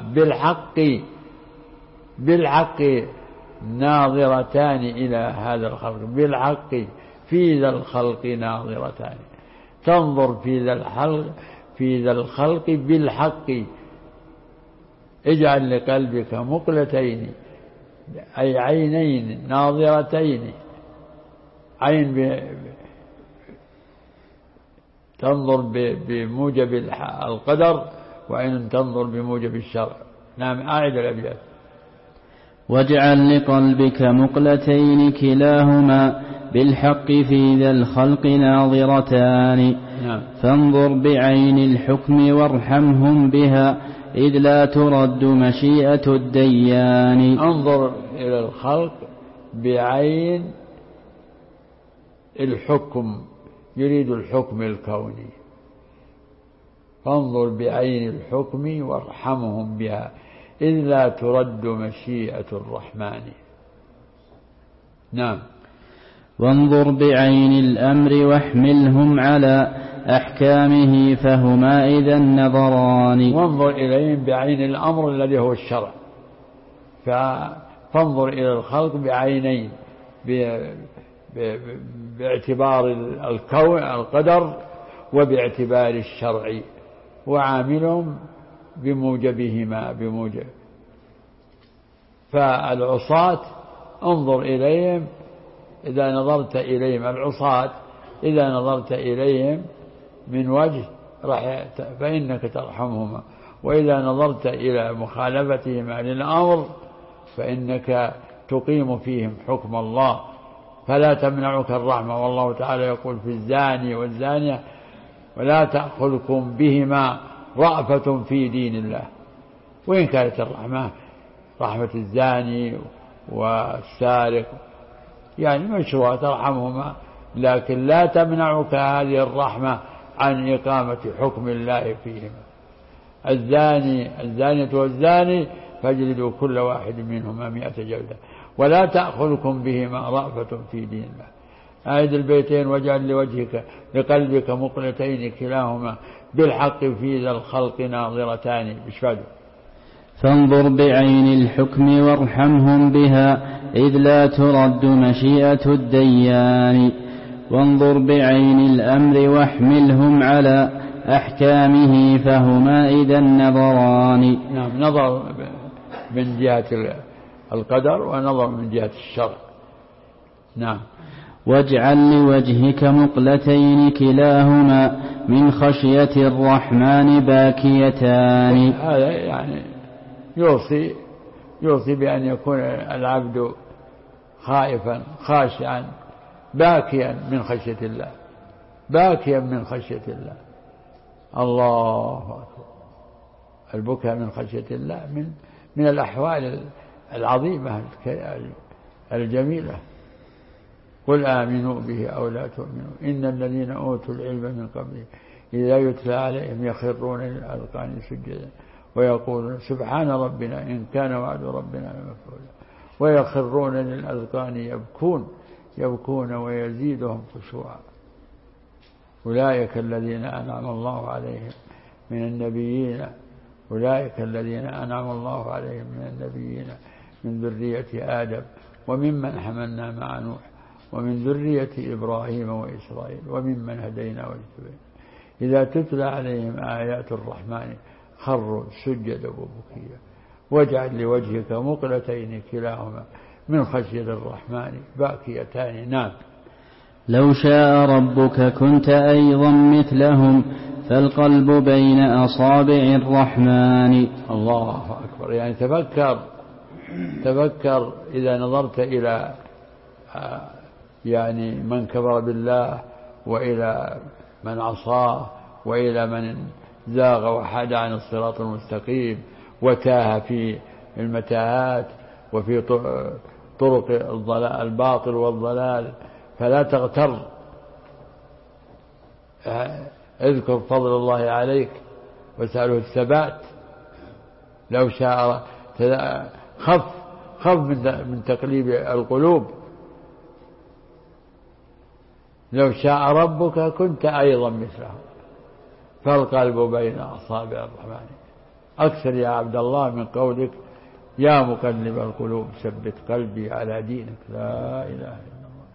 بالحق ناظرتان إلى هذا الخلق. بالحق في ذا الخلق ناظرتان. تنظر في ذا الخلق بالحق. اجعل لقلبك مقلتين، أي عينين ناظرتين. عين تنظر بموجب القدر، وعين تنظر بموجب الشرع. نعم. أعد الأبيات. واجعل لقلبك مقلتين كلاهما بالحق في ذا الخلق ناظرتان. نعم. فانظر بعين الحكم وارحمهم بها إذ لا ترد مشيئة الديان. انظر إلى الخلق بعين الحكم، يريد الحكم الكوني. فانظر بعين الحكم وارحمهم بها إذ لا ترد مشيئة الرحمن. نعم. وانظر بعين الأمر واحملهم على أحكامه فهما إذا النظران. وانظر إليهم بعين الأمر الذي هو الشرع، فانظر إلى الخلق بعينين، باعتبار الكون القدر وباعتبار الشرع، وعاملهم بموجبهما بموجب. فالعصاة انظر إليهم إذا نظرت إليهم، العصاة إذا نظرت إليهم من وجه فإنك ترحمهما، وإذا نظرت إلى مخالفتهما للأمر فإنك تقيم فيهم حكم الله، فلا تمنعك الرحمة. والله تعالى يقول في الزاني والزانية ولا تأخذكم بهما رأفة في دين الله. وإن كانت الرحمة رحمة الزاني والسارق يعني مشروع ترحمهما، لكن لا تمنعك هذه الرحمة عن إقامة حكم الله فيهما. الزانية والزاني فاجلدوا كل واحد منهما 100 جلدة ولا تأخذكم بهما رأفة في دين الله. أعد البيتين واجعل لوجهك لقلبك مقلتين كلاهما بالحق في ذا الخلق ناظرتان. بشفاده. فانظر بعين الحكم وارحمهم بها إذ لا ترد مشيئة الديان. وانظر بعين الأمر واحملهم على أحكامه فهما إذا النظران. نعم، نظر من جهة القدر ونظر من جهة الشرع. نعم. واجعل لوجهك مقلتين كلاهما من خشية الرحمن باكيتان. هذا يعني يوصي بأن يكون العبد خائفا خاشعا باكيا من خشية الله، باكيا من خشية الله. الله أكبر. البكاء من خشية الله من الأحوال العظيمة الجميلة. قل آمنوا به أو لا تؤمنوا إن الذين أوتوا العلم من قبله إذا يتلى عليهم يخرون للأذقان سجدا ويقولون سبحان ربنا إن كان وعد ربنا لمفعولا ويخرون للأذقان يبكون ويزيدهم خشوعا. أولئك الذين أنعم الله عليهم من النبيين من ذرية آدم وممن حملنا مع نوح ومن ذرية إبراهيم وإسرائيل وممن هدينا واجتبينا إذا تتلى عليهم آيات الرحمن خروا سجدا وبكيا. واجعل لوجهك مقلتين كلاهما من خشية الرحمن باكيتان. نعم. لو شاء ربك كنت أيضا مثلهم فالقلب بين أصابع الرحمن. الله أكبر. يعني تفكر إذا نظرت إلى يعني من كفر بالله وإلى من عصاه وإلى من زاغ وحاد عن الصراط المستقيم وتاه في المتاهات وفي طرق الباطل والضلال، فلا تغتر. اذكر فضل الله عليك واسأله الثبات. لو شاء خف من تقليب القلوب. لو شاء ربك كنت أيضا مثله فالقلب بين أصابع الرحمن. أكثر يا عبد الله من قولك يا مقلب القلوب ثبت قلبي على دينك. لا إله إلا الله.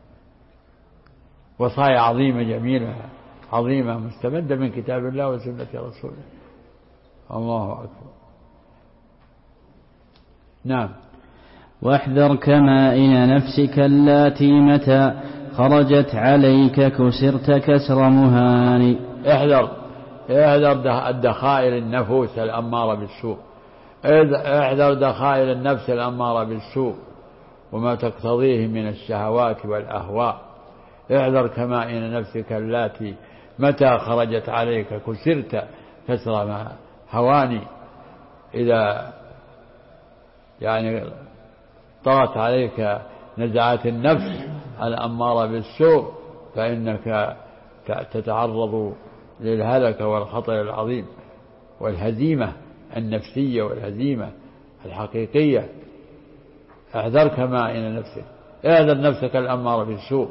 وصايا عظيمة جميلة عظيمة مستمدة من كتاب الله وسنة رسوله. الله أكبر. نعم. واحذر كمائن نفسك اللاتي متى خرجت عليك كسرت كسر مهان. احذر الدخائل النفوس الأمارة بالسوء. احذر دخائل النفس الأمارة بالسوء وما تقتضيه من الشهوات والأهواء. احذر كمائن نفسك اللاتي متى خرجت عليك كسرت كسر هواني. إذا يعني طرت عليك نزعات النفس الأمارة بالسوء فإنك تتعرض للهلكة والخطر العظيم والهزيمة النفسية والهزيمة الحقيقية. احذر كمائن نفسك، احذر نفسك الأمارة بالسوء.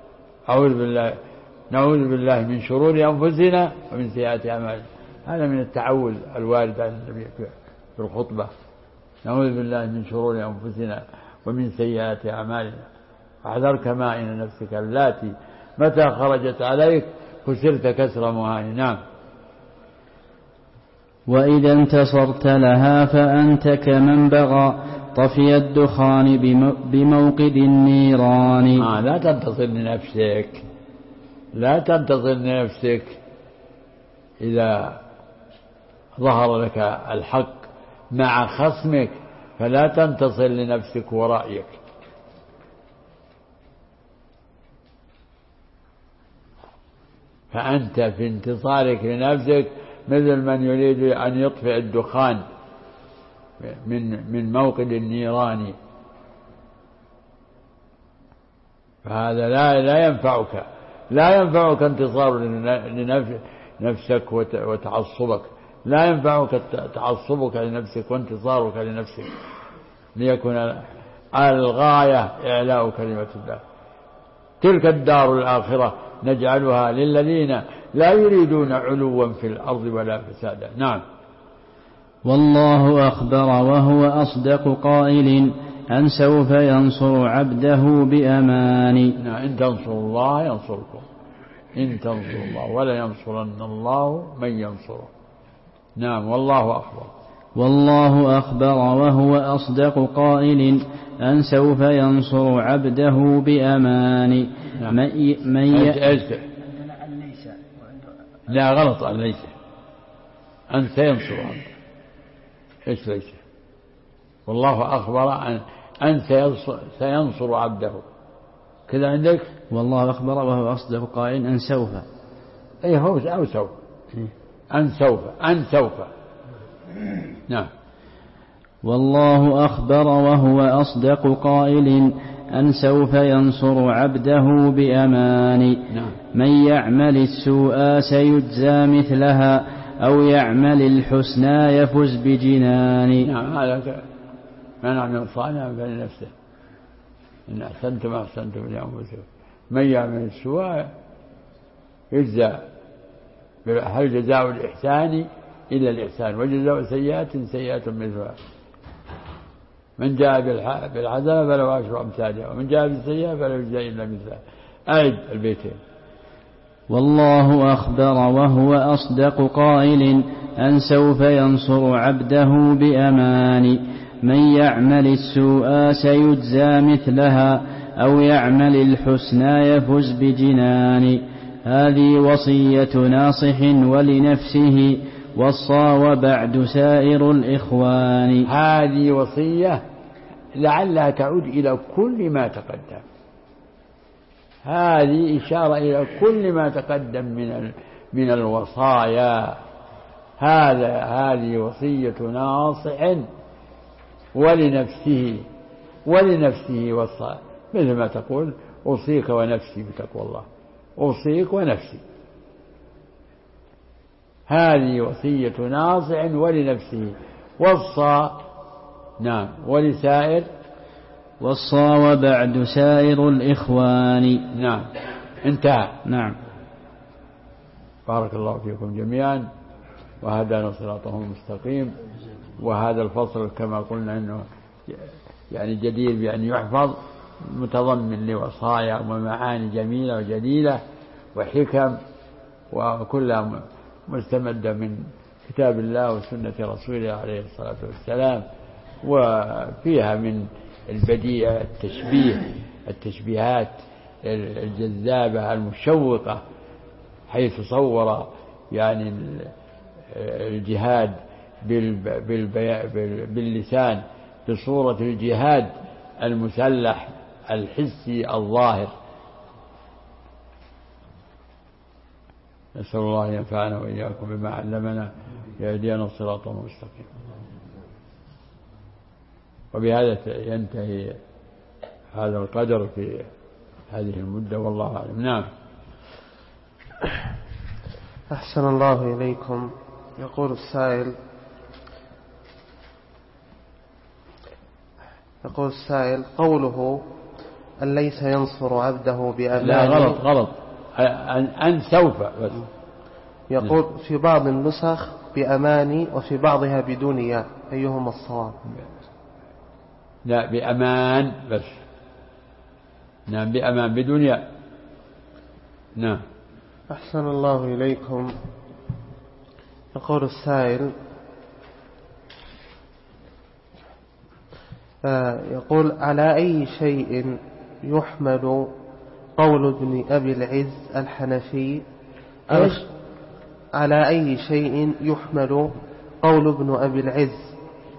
نعوذ بالله من شرور أنفسنا ومن سيئات أعمالنا. هذا من التعوذ الوارد عن النبي في الخطبة. نعوذ بالله من شرور أنفسنا ومن سيئات أعمالنا. احذر كمائن نفسك اللاتي متى خرجت عليك كسرت كسر مهان. نعم. وإذا انتصرت لها فأنت كمن بغى طفي الدخان بموقد النيران. لا تنتصر لنفسك، لا تنتصر لنفسك. إذا ظهر لك الحق مع خصمك فلا تنتصر لنفسك ورأيك. فأنت في انتصارك لنفسك مثل من يريد أن يطفئ الدخان من موقد النيران. فهذا لا ينفعك انتصار لنفسك وتعصبك. لا ينفعك تعصبك لنفسك وانتصارك لنفسك، ليكون الغاية إعلاء كلمة الله. تلك الدار الآخرة نجعلها للذين لا يريدون علوا في الأرض ولا فسادا. نعم. والله أخبر وهو أصدق قائل أن سوف ينصر عبده بأمان. نعم. إن تنصروا الله ينصركم، إن تنصروا الله ولا ينصرن الله من ينصره. نعم. والله أخبر. والله أخبر وهو أصدق قائل أن سوف ينصر عبده بأمان. نعم. لا غلط. أن ليس، أن سينصر عبده. إيش ليس؟ والله أخبر أن سينصر عبده. كذا عندك. والله أخبر وهو أصدق قائل أن سوف. أي هو أو سوف. أن سوف. نعم. والله أخبر وهو أصدق قائل أن سوف ينصر عبده بأمان. نعم. من يعمل السوء سيجزى مثلها أو يعمل الحسنى يفز بجنان. نعم. هذا من يعمل صالحا فلنفسه إن أحسنتم أحسنتم لأنفسكم. من يعمل السوء يجزى. هل جزاء الإحسان إلا الإحسان وجزاء سيئات سيئات مثلها. من جاء بالحسنة فله عشر أمثالها ومن جاء بالسيئة فلا يجزى إلا مثلها. أعد البيتين. والله أخبر وهو أصدق قائل أن سوف ينصر عبده بأمان. من يعمل السوء سيجزى مثلها أو يعمل الحسنى يفز بجنان. هذه وصية ناصح ولنفسه وصى وبعد سائر الإخوان. هذه وصية لعلها تعود إلى كل ما تقدم. هذه إشارة إلى كل ما تقدم من الوصايا. هذه وصية ناصح ولنفسه وصى، مثل ما تقول أوصيك ونفسي بتقوى الله. أوصيك ونفسي. هذه وصية ناصح ولنفسه وصى. نعم. ولسائر. وصى وبعد سائر الإخوان. نعم. انتهى. نعم. بارك الله فيكم جميعا وهدانا صراطه المستقيم. وهذا الفصل كما قلنا أنه يعني جدير بأن يحفظ، متضمن لوصايا ومعاني جميلة وجديدة وحكم، وكلها مستمدة من كتاب الله وسنة رسوله عليه الصلاة والسلام. وفيها من البديع التشبيهات الجذابة المشوقة، حيث صور يعني الجهاد باللسان بصورة الجهاد المسلح الحسي الظاهر. نسأل الله أن ينفعنا وإياكم بما علمنا يهدينا الصراط المستقيم. وبهذا ينتهي هذا القدر في هذه المدة، والله أعلم. نعم. أحسن الله إليكم. يقول السائل قوله أن ليس ينصر عبده بأماني. لا، غلط أن سوف بس. يقول في بعض النسخ بأماني وفي بعضها بدون ياء، أيهما الصواب؟ لا، بأمان بس. نعم، بأمان بدون ياء. نعم. أحسن الله إليكم. يقول السائل يقول على أي شيء يحمل قول ابن أبي العز الحنفي؟ على أي شيء يحمل قول ابن أبي العز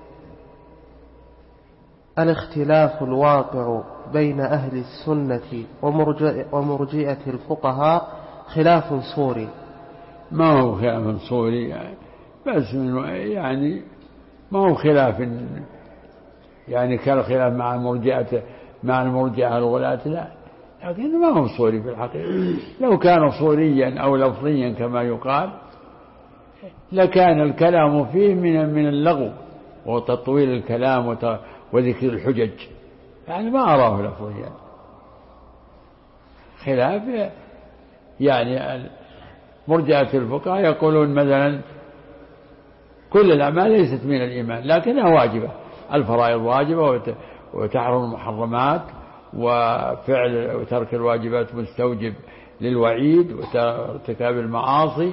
الاختلاف الواقع بين أهل السنة ومرجئة الفقهاء خلاف صوري؟ ما هو خلاف صوري يعني، بس يعني ما هو خلاف يعني كالخلاف مع المرجئة الغلاة، لا، لكن ما هو صوري في الحقيقة. لو كان صوريا أو لفظيا كما يقال لكان الكلام فيه من اللغو وتطويل الكلام وذكر الحجج، يعني ما أراه لفظيا. خلاف يعني مرجئة الفقهاء يقولون مثلا كل الأعمال ليست من الإيمان لكنها واجبة، الفرائض واجبة وتحرم المحرمات، وفعل وترك الواجبات مستوجب للوعيد، وارتكاب المعاصي.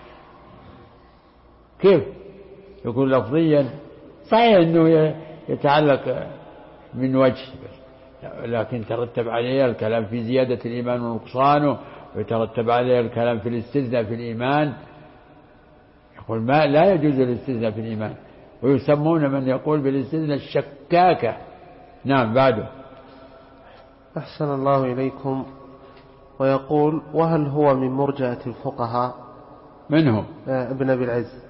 كيف يكون لفظيا؟ صحيح أنه يتعلق من وجه، لكن ترتب عليه الكلام في زيادة الإيمان ونقصانه، ويترتب عليه الكلام في الاستثناء في الإيمان. يقول ما لا يجوز الاستثناء في الإيمان، ويسمون من يقول بالاستثناء الشكاكة. نعم. بعده. أحسن الله إليكم. ويقول وهل هو من مرجئة الفقهاء؟ منهم ابن أبي العز.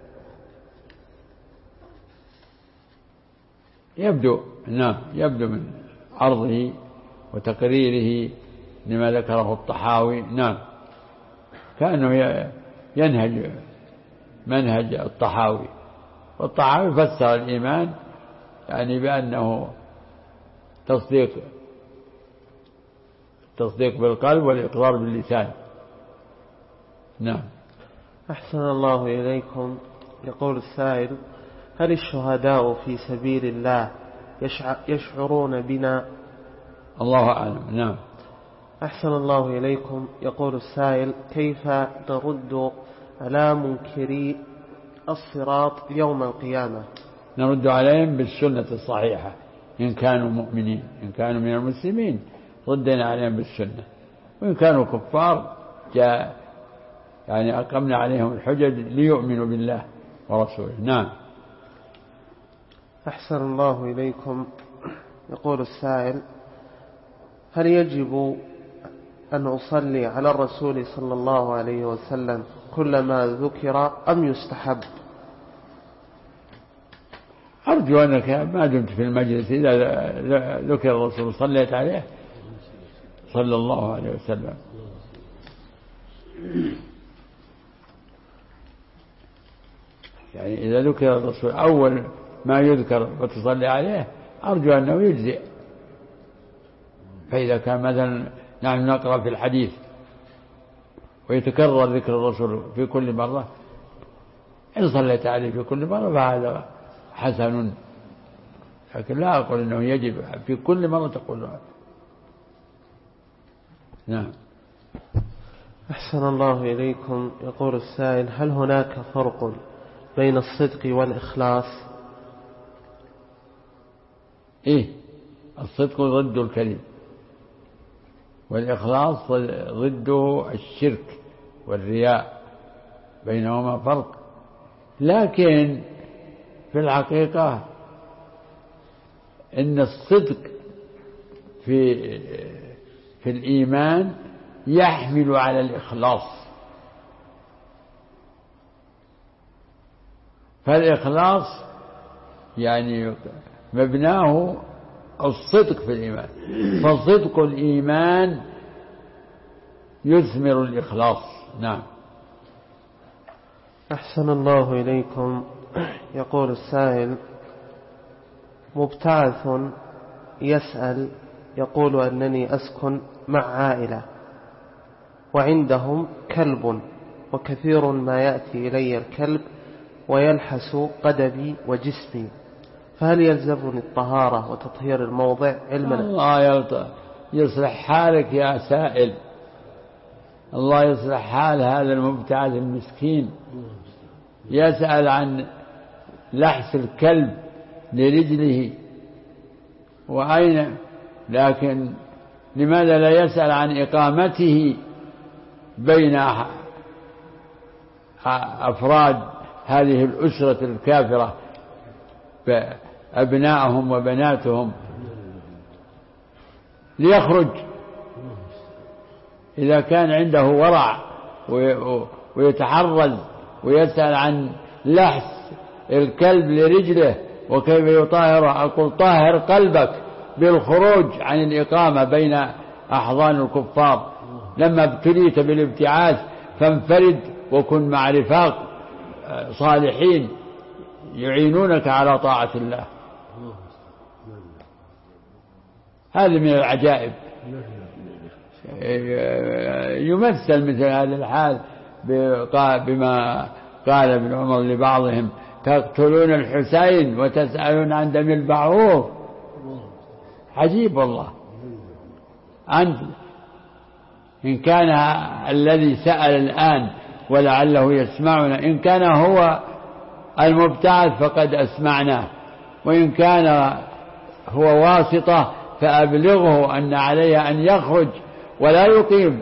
يبدو من عرضه وتقريره لما ذكره الطحاوي. نعم، كأنه ينهج منهج الطحاوي، والطحاوي فسر الإيمان يعني بأنه تصديق بالقلب والإقرار باللسان. نعم. أحسن الله إليكم. يقول السائل هل الشهداء في سبيل الله يشعرون بنا؟ الله أعلم. نعم. أحسن الله إليكم. يقول السائل كيف نرد على منكري الصراط يوم القيامة؟ نرد عليهم بالسنة الصحيحة، إن كانوا مؤمنين، إن كانوا من المسلمين ردنا عليهم بالسنة، وإن كانوا كفار يعني أقمنا عليهم الحجج ليؤمنوا بالله ورسوله. نعم. أحسن الله إليكم. يقول السائل هل يجب أن أصلي على الرسول صلى الله عليه وسلم كلما ذكر أم يستحب؟ أرجو أنك ما دمت في المجلس إذا ذكر الرسول صليت عليه صلى الله عليه وسلم. يعني إذا ذكر الرسول أول ما يذكر وتصلي عليه أرجو أنه يجزئ. فإذا كان مثلا نحن نقرأ في الحديث ويتكرر ذكر الرسول في كل مرة، إن صليت عليه في كل مرة فهذا حسن، لكن لا أقول أنه يجب في كل مرة تقول. نعم. أحسن الله إليكم. يقول السائل هل هناك فرق بين الصدق والإخلاص؟ إيه، الصدق ضد الكذب، والإخلاص ضده الشرك والرياء، بينهما فرق. لكن في الحقيقة إن الصدق في الإيمان يحمل على الإخلاص، فالإخلاص يعني مبناه الصدق في الإيمان، فصدق الإيمان يثمر الإخلاص. نعم. أحسن الله إليكم. يقول السائل: مبتعث يسأل يقول أنني أسكن مع عائلة وعندهم كلب، وكثير ما يأتي إلي الكلب ويلحس قدبي وجسمي، فهل يلزمني الطهارة وتطهير الموضع علما؟ الله يصلح حالك يا سائل، الله يصلح حال هذا المبتعث المسكين، يسأل عن لحس الكلب لرجله وأين، لكن لماذا لا يسأل عن إقامته بين أفراد هذه الأسرة الكافرة أبنائهم وبناتهم، ليخرج إذا كان عنده ورع ويتحرز ويسأل عن لحس الكلب لرجله وكيف يطهره. أقول طهر قلبك بالخروج عن الإقامة بين أحضان الكفار. لما ابتليت بالابتعاث فانفرد وكن مع رفاق صالحين يعينونك على طاعة الله. هذه من العجائب. يمثل مثل هذا الحال بما قال ابن عمر لبعضهم: تقتلون الحسين وتسألون عن دم البعوض. عجيب والله. أنت إن كان الذي سأل الآن ولعله يسمعنا، إن كان هو المبتعث فقد أسمعناه، وإن كان هو واسطة فأبلغه أن عليه أن يخرج ولا يقيم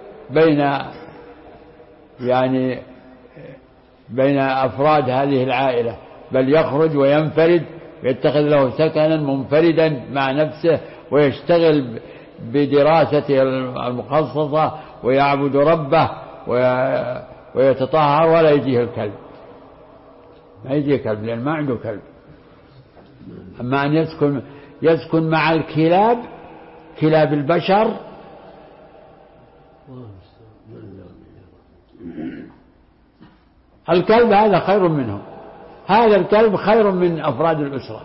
بين أفراد هذه العائلة، بل يخرج وينفرد ويتخذ له سكنا منفردا مع نفسه ويشتغل بدراسته المخصصة ويعبد ربه ويتطهر، ولا يجيه الكلب. ما يجيه كلب لأن ما عنده كلب. أما أن يسكن مع الكلاب، كلاب البشر، الكلب هذا خير منهم. هذا الكلب خير من أفراد الأسرة.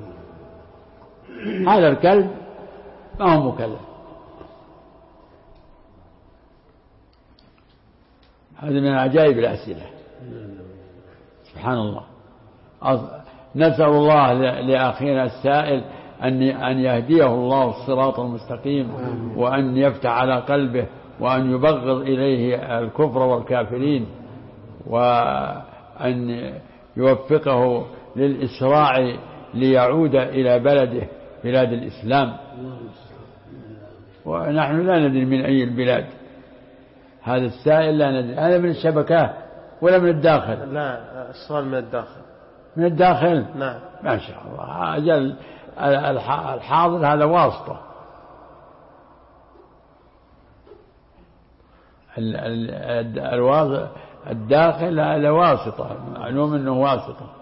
هذا الكلب ما هو مكلف. هذه من عجائب الأسئلة. سبحان الله. نسأل الله لأخينا السائل أن يهديه الله الصراط المستقيم، وأن يفتح على قلبه، وأن يبغض إليه الكفر والكافرين، وأن يوفقه للإسراع ليعود إلى بلده، بلاد الإسلام. ونحن لا ندري من أي البلاد هذا السائل، لا ندري هذا من الشبكات ولا من الداخل. لا، السؤال من الداخل. من الداخل؟ نعم. ما شاء الله. أجل الحاضر هذا واسطة. الداخل هذا واسطة، معلوم أنه واسطة.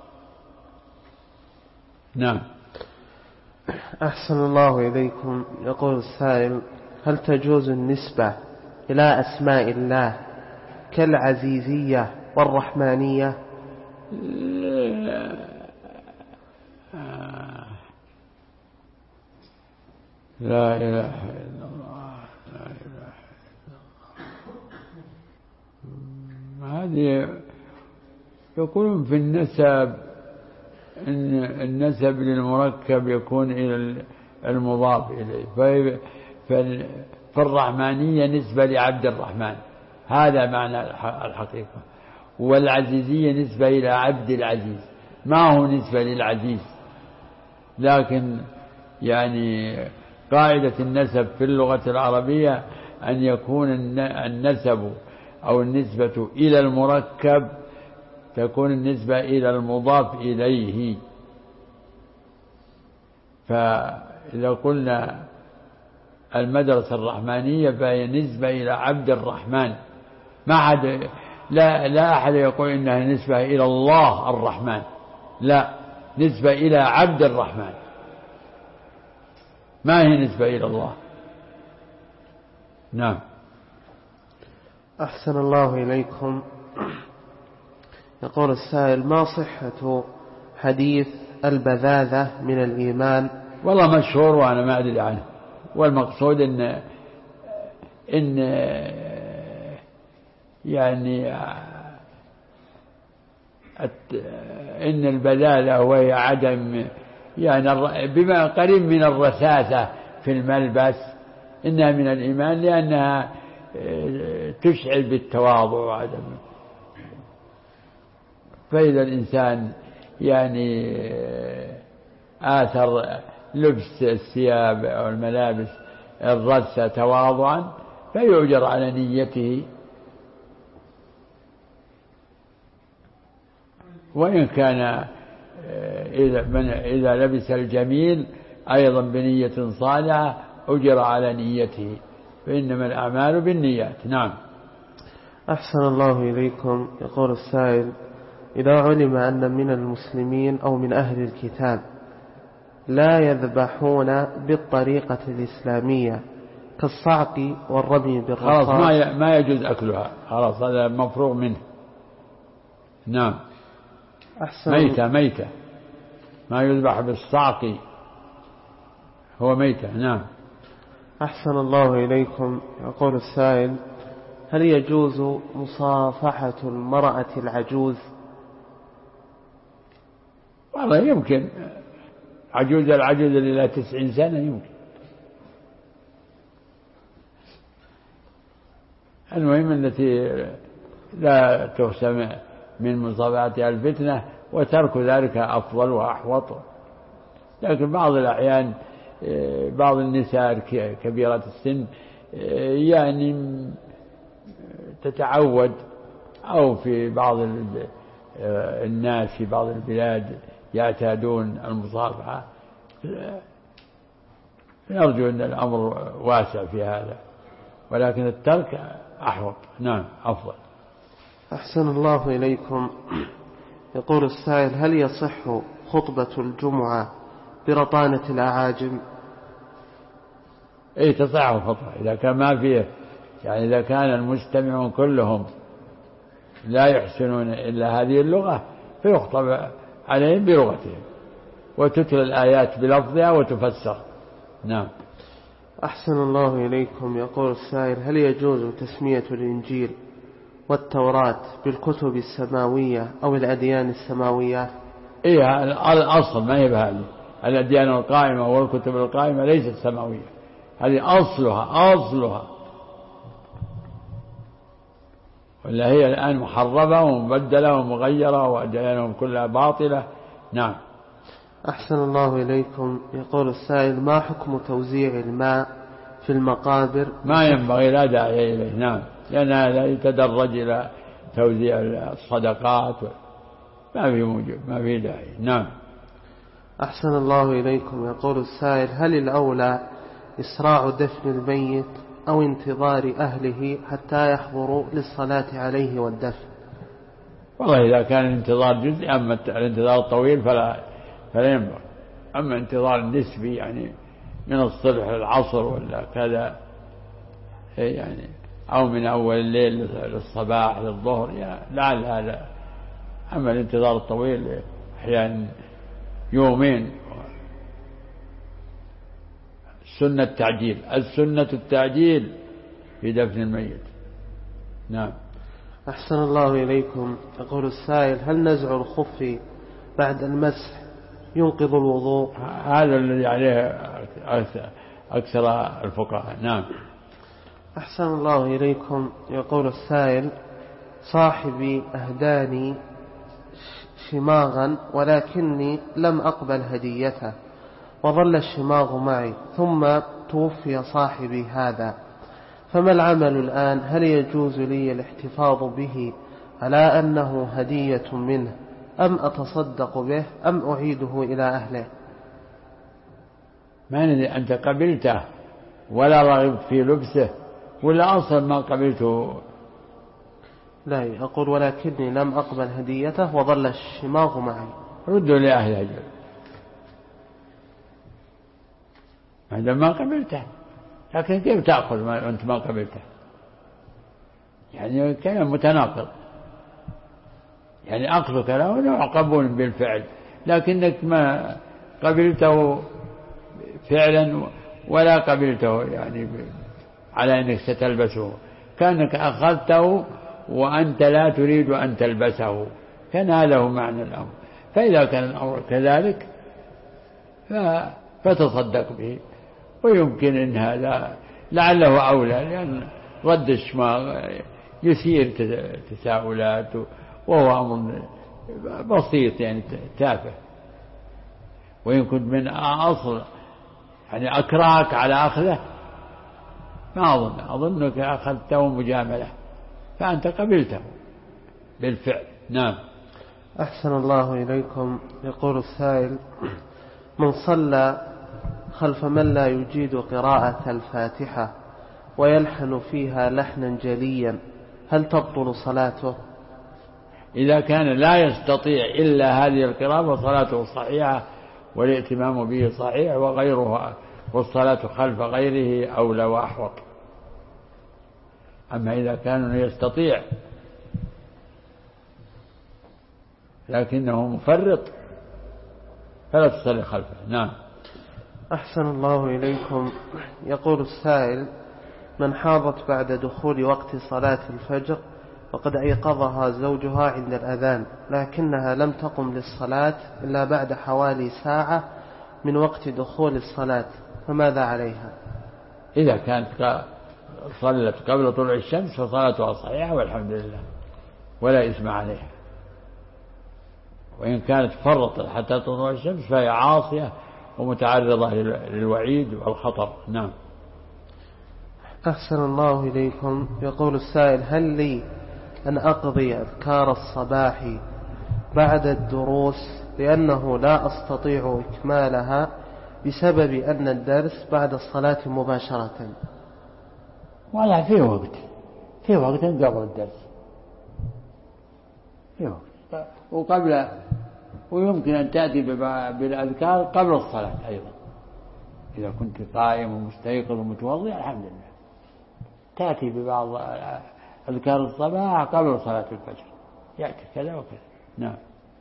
نعم. أحسن الله إليكم. يقول السائل: هل تجوز النسبة إلى أسماء الله كالعزيزية والرحمانية؟ لا إله إلا الله، لا إله إلا الله. هذه يقولون في النسب إن النسب للمركب يكون إلى المضاف إليه، فالرحمانية نسبة لعبد الرحمن، هذا معنى الحقيقة. والعزيزية نسبة إلى عبد العزيز، ما هو نسبة للعزيز. لكن يعني قاعدة النسب في اللغة العربية أن يكون النسب أو النسبة إلى المركب تكون النسبة إلى المضاف إليه. فإذا قلنا المدرسة الرحمانية فهي نسبة إلى عبد الرحمن، لا أحد يقول إنها نسبة إلى الله الرحمن، لا، نسبة إلى عبد الرحمن. ما هي نسبة إلى الله. نعم. أحسن الله إليكم. يقول السائل: ما صحة حديث البذاذة من الإيمان؟ والله مشهور وأنا ما أدري عنه، والمقصود إن يعني إن البذاذة وهي عدم يعني بما قريب من الرثاثة في الملبس، إنها من الإيمان لأنها تشعر بالتواضع وعدم. فإذا الإنسان يعني آثر لبس الثياب أو الملابس الرثة تواضعا فيؤجر على نيته، وإن كان إذا لبس الجميل أيضا بنية صالحة أجر على نيته، فإنما الأعمال بالنيات. نعم. أحسن الله إليكم. يقول السائل: إذا علم أن من المسلمين أو من أهل الكتاب لا يذبحون بالطريقة الإسلامية كالصعق والرمي بالرصاص، خلاص ما يجوز أكلها، خلاص هذا مفروغ منه. نعم. ميتة ما يذبح بالصعق، هو ميتة. نعم. أحسن الله إليكم. يقول السائل: هل يجوز مصافحة المرأة العجوز؟ والله يمكن، العجوز إلى 90 سنة يمكن. المهم التي لا تخشى من مصاباتها الفتنة، وترك ذلك أفضل وأحوط. لكن بعض الأحيان بعض النساء كبيرة السن يعني تتعود، أو في بعض الناس في بعض البلاد يعتادون المصافحة، نرجو أن الأمر واسع في هذا، ولكن الترك أحوط. نعم، أفضل. أحسن الله إليكم. يقول السائل: هل يصح خطبة الجمعة برطانة الأعاجم؟ إيه، تصح الخطبة إذا كان ما فيه، يعني إذا كان المستمعون كلهم لا يحسنون إلا هذه اللغة فيخطب عليهم بلغتهم، وتتلى الآيات بلفظها وتفسر. نعم. أحسن الله إليكم. يقول السائل: هل يجوز تسمية الإنجيل والتوراة بالكتب السماوية أو الأديان السماوية؟ إيه، الأصل ما هي بهذه. الأديان القائمة والكتب القائمة ليست سماوية، هذه أصلها، ولا هي الآن محرفة ومبدلة ومغيرة وأديانهم كلها باطلة. نعم. أحسن الله إليكم. يقول السائل: ما حكم توزيع الماء في المقابر؟ ما ينبغي، لا داعي إليه. نعم، لأن هذا يتدرج إلى توزيع الصدقات، ما في داعي. نعم. أحسن الله إليكم. يقول السائل: هل الأولى إسراع دفن الميت أو انتظار أهله حتى يحضروا للصلاة عليه والدفن؟ والله إذا كان الانتظار جزئي، أما الانتظار الطويل فلا ينبغي. أما انتظار نسبي، يعني من الصبح للعصر ولا كذا، يعني أو من أول الليل للصباح للظهر، يعني لعل هذا. أما الانتظار الطويل أحيانا يومين. السنة التعجيل في دفن الميت. نعم. أحسن الله إليكم. يقول السائل: هل نزع الخف بعد المسح ينقض الوضوء؟ هذا الذي عليه أكثر الفقهاء. نعم. أحسن الله إليكم. يقول السائل: صاحبي أهداني شماغا ولكني لم أقبل هديته، وظل الشماغ معي، ثم توفي صاحبي هذا، فما العمل الآن؟ هل يجوز لي الاحتفاظ به على أنه هدية منه، أم أتصدق به، أم أعيده إلى أهله؟ ما ندري، أنت قبلته ولا رغبت في لبسه، ولا أصلا ما قبلته؟ لا، أقول ولكني لم أقبل هديته وظل الشماغ معي. ردوا لأهله. هذا ما قبلته، لكن كيف تأخذ ما أنت ما قبلته؟ يعني كلام متناقض. يعني أخذ كلامه قبول بالفعل، لكنك ما قبلته فعلا ولا قبلته يعني على أنك ستلبسه، كأنك أخذته وأنت لا تريد أن تلبسه، كان هذا هو معنى الأمر. فإذا كان الأمر كذلك فتصدق به، ويمكن أن هذا لعله أولى، لأن رد الشماغ يثير تساؤلات، وهو أمر بسيط يعني تافه، وإن كنت من أصل يعني أكرهك على أخذه ما أظنك أخذته مجاملة، فأنت قبلته بالفعل. نعم. أحسن الله إليكم. يقول السائل: من صلى خلف من لا يجيد قراءة الفاتحة ويلحن فيها لحنا جليا هل تبطل صلاته؟ إذا كان لا يستطيع إلا هذه القراءة فصلاته صحيحة والائتمام به صحيح، وغيرها والصلاة خلف غيره أولى وأحوط. أما إذا كان يستطيع لكنه مفرط فلا تصلي خلفه. نعم. أحسن الله إليكم. يقول السائل: من حاضت بعد دخول وقت صلاة الفجر وقد أيقظها زوجها عند الأذان، لكنها لم تقم للصلاة إلا بعد حوالي ساعة من وقت دخول الصلاة، فماذا عليها؟ إذا كانت صلت قبل طلوع الشمس فصلاتها صحيحة والحمد لله ولا إثم عليها، وإن كانت فرطت حتى تطلع الشمس فهي عاصية ومتعرضة للوعيد والخطر. نعم. أحسن الله إليكم. يقول السائل: هل لي أن أقضي أذكار الصباح بعد الدروس لأنه لا أستطيع إكمالها بسبب أن الدرس بعد الصلاة مباشرة؟ والله في وقت قبل الدرس، في وقت وقبل، ويمكن أن تأتي بالأذكار قبل الصلاة أيضا. إذا كنت قائم ومستيقظ ومتوضئ الحمد لله تأتي ببعض أذكار الصباح قبل صلاة الفجر، يأتي كذا وكذا. نعم.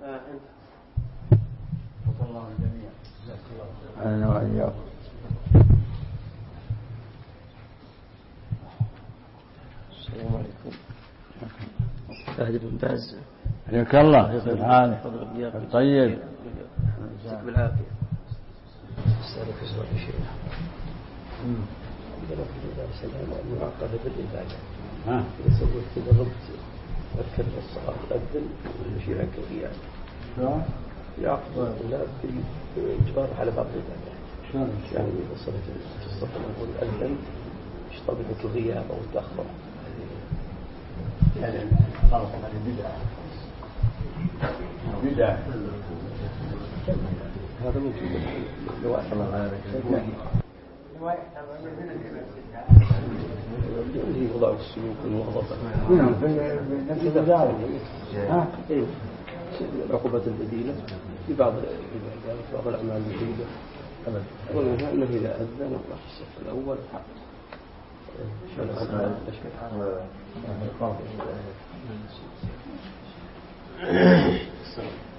الله الجميع. أنا وإياكم. السلام عليكم. فهد بن باز. حياك الله. سبحانه. طيب. يعطيك بالعافية. أسألك سؤال شيخ. عندنا في الله سلام المعقدة بالعبادة. إذا سويت كذا ربط أذكر الصلاة أذن ويمشي لك يعني. يعقد لا بإجبار على بعض العبادات. يعني إذا صليت الصف الأول أذن يشترط الغياب أو التأخر. يعني خلاص هذه بدعة. هذا ممكن لو أحسن على اللي وضع السلوك المغضبة. نعم. في نفس ذلك. العقوبات البديلة في بعض الأعمال الجديدة أبدا. ومنها أنه إذا أذن وراح الصف الأول شلون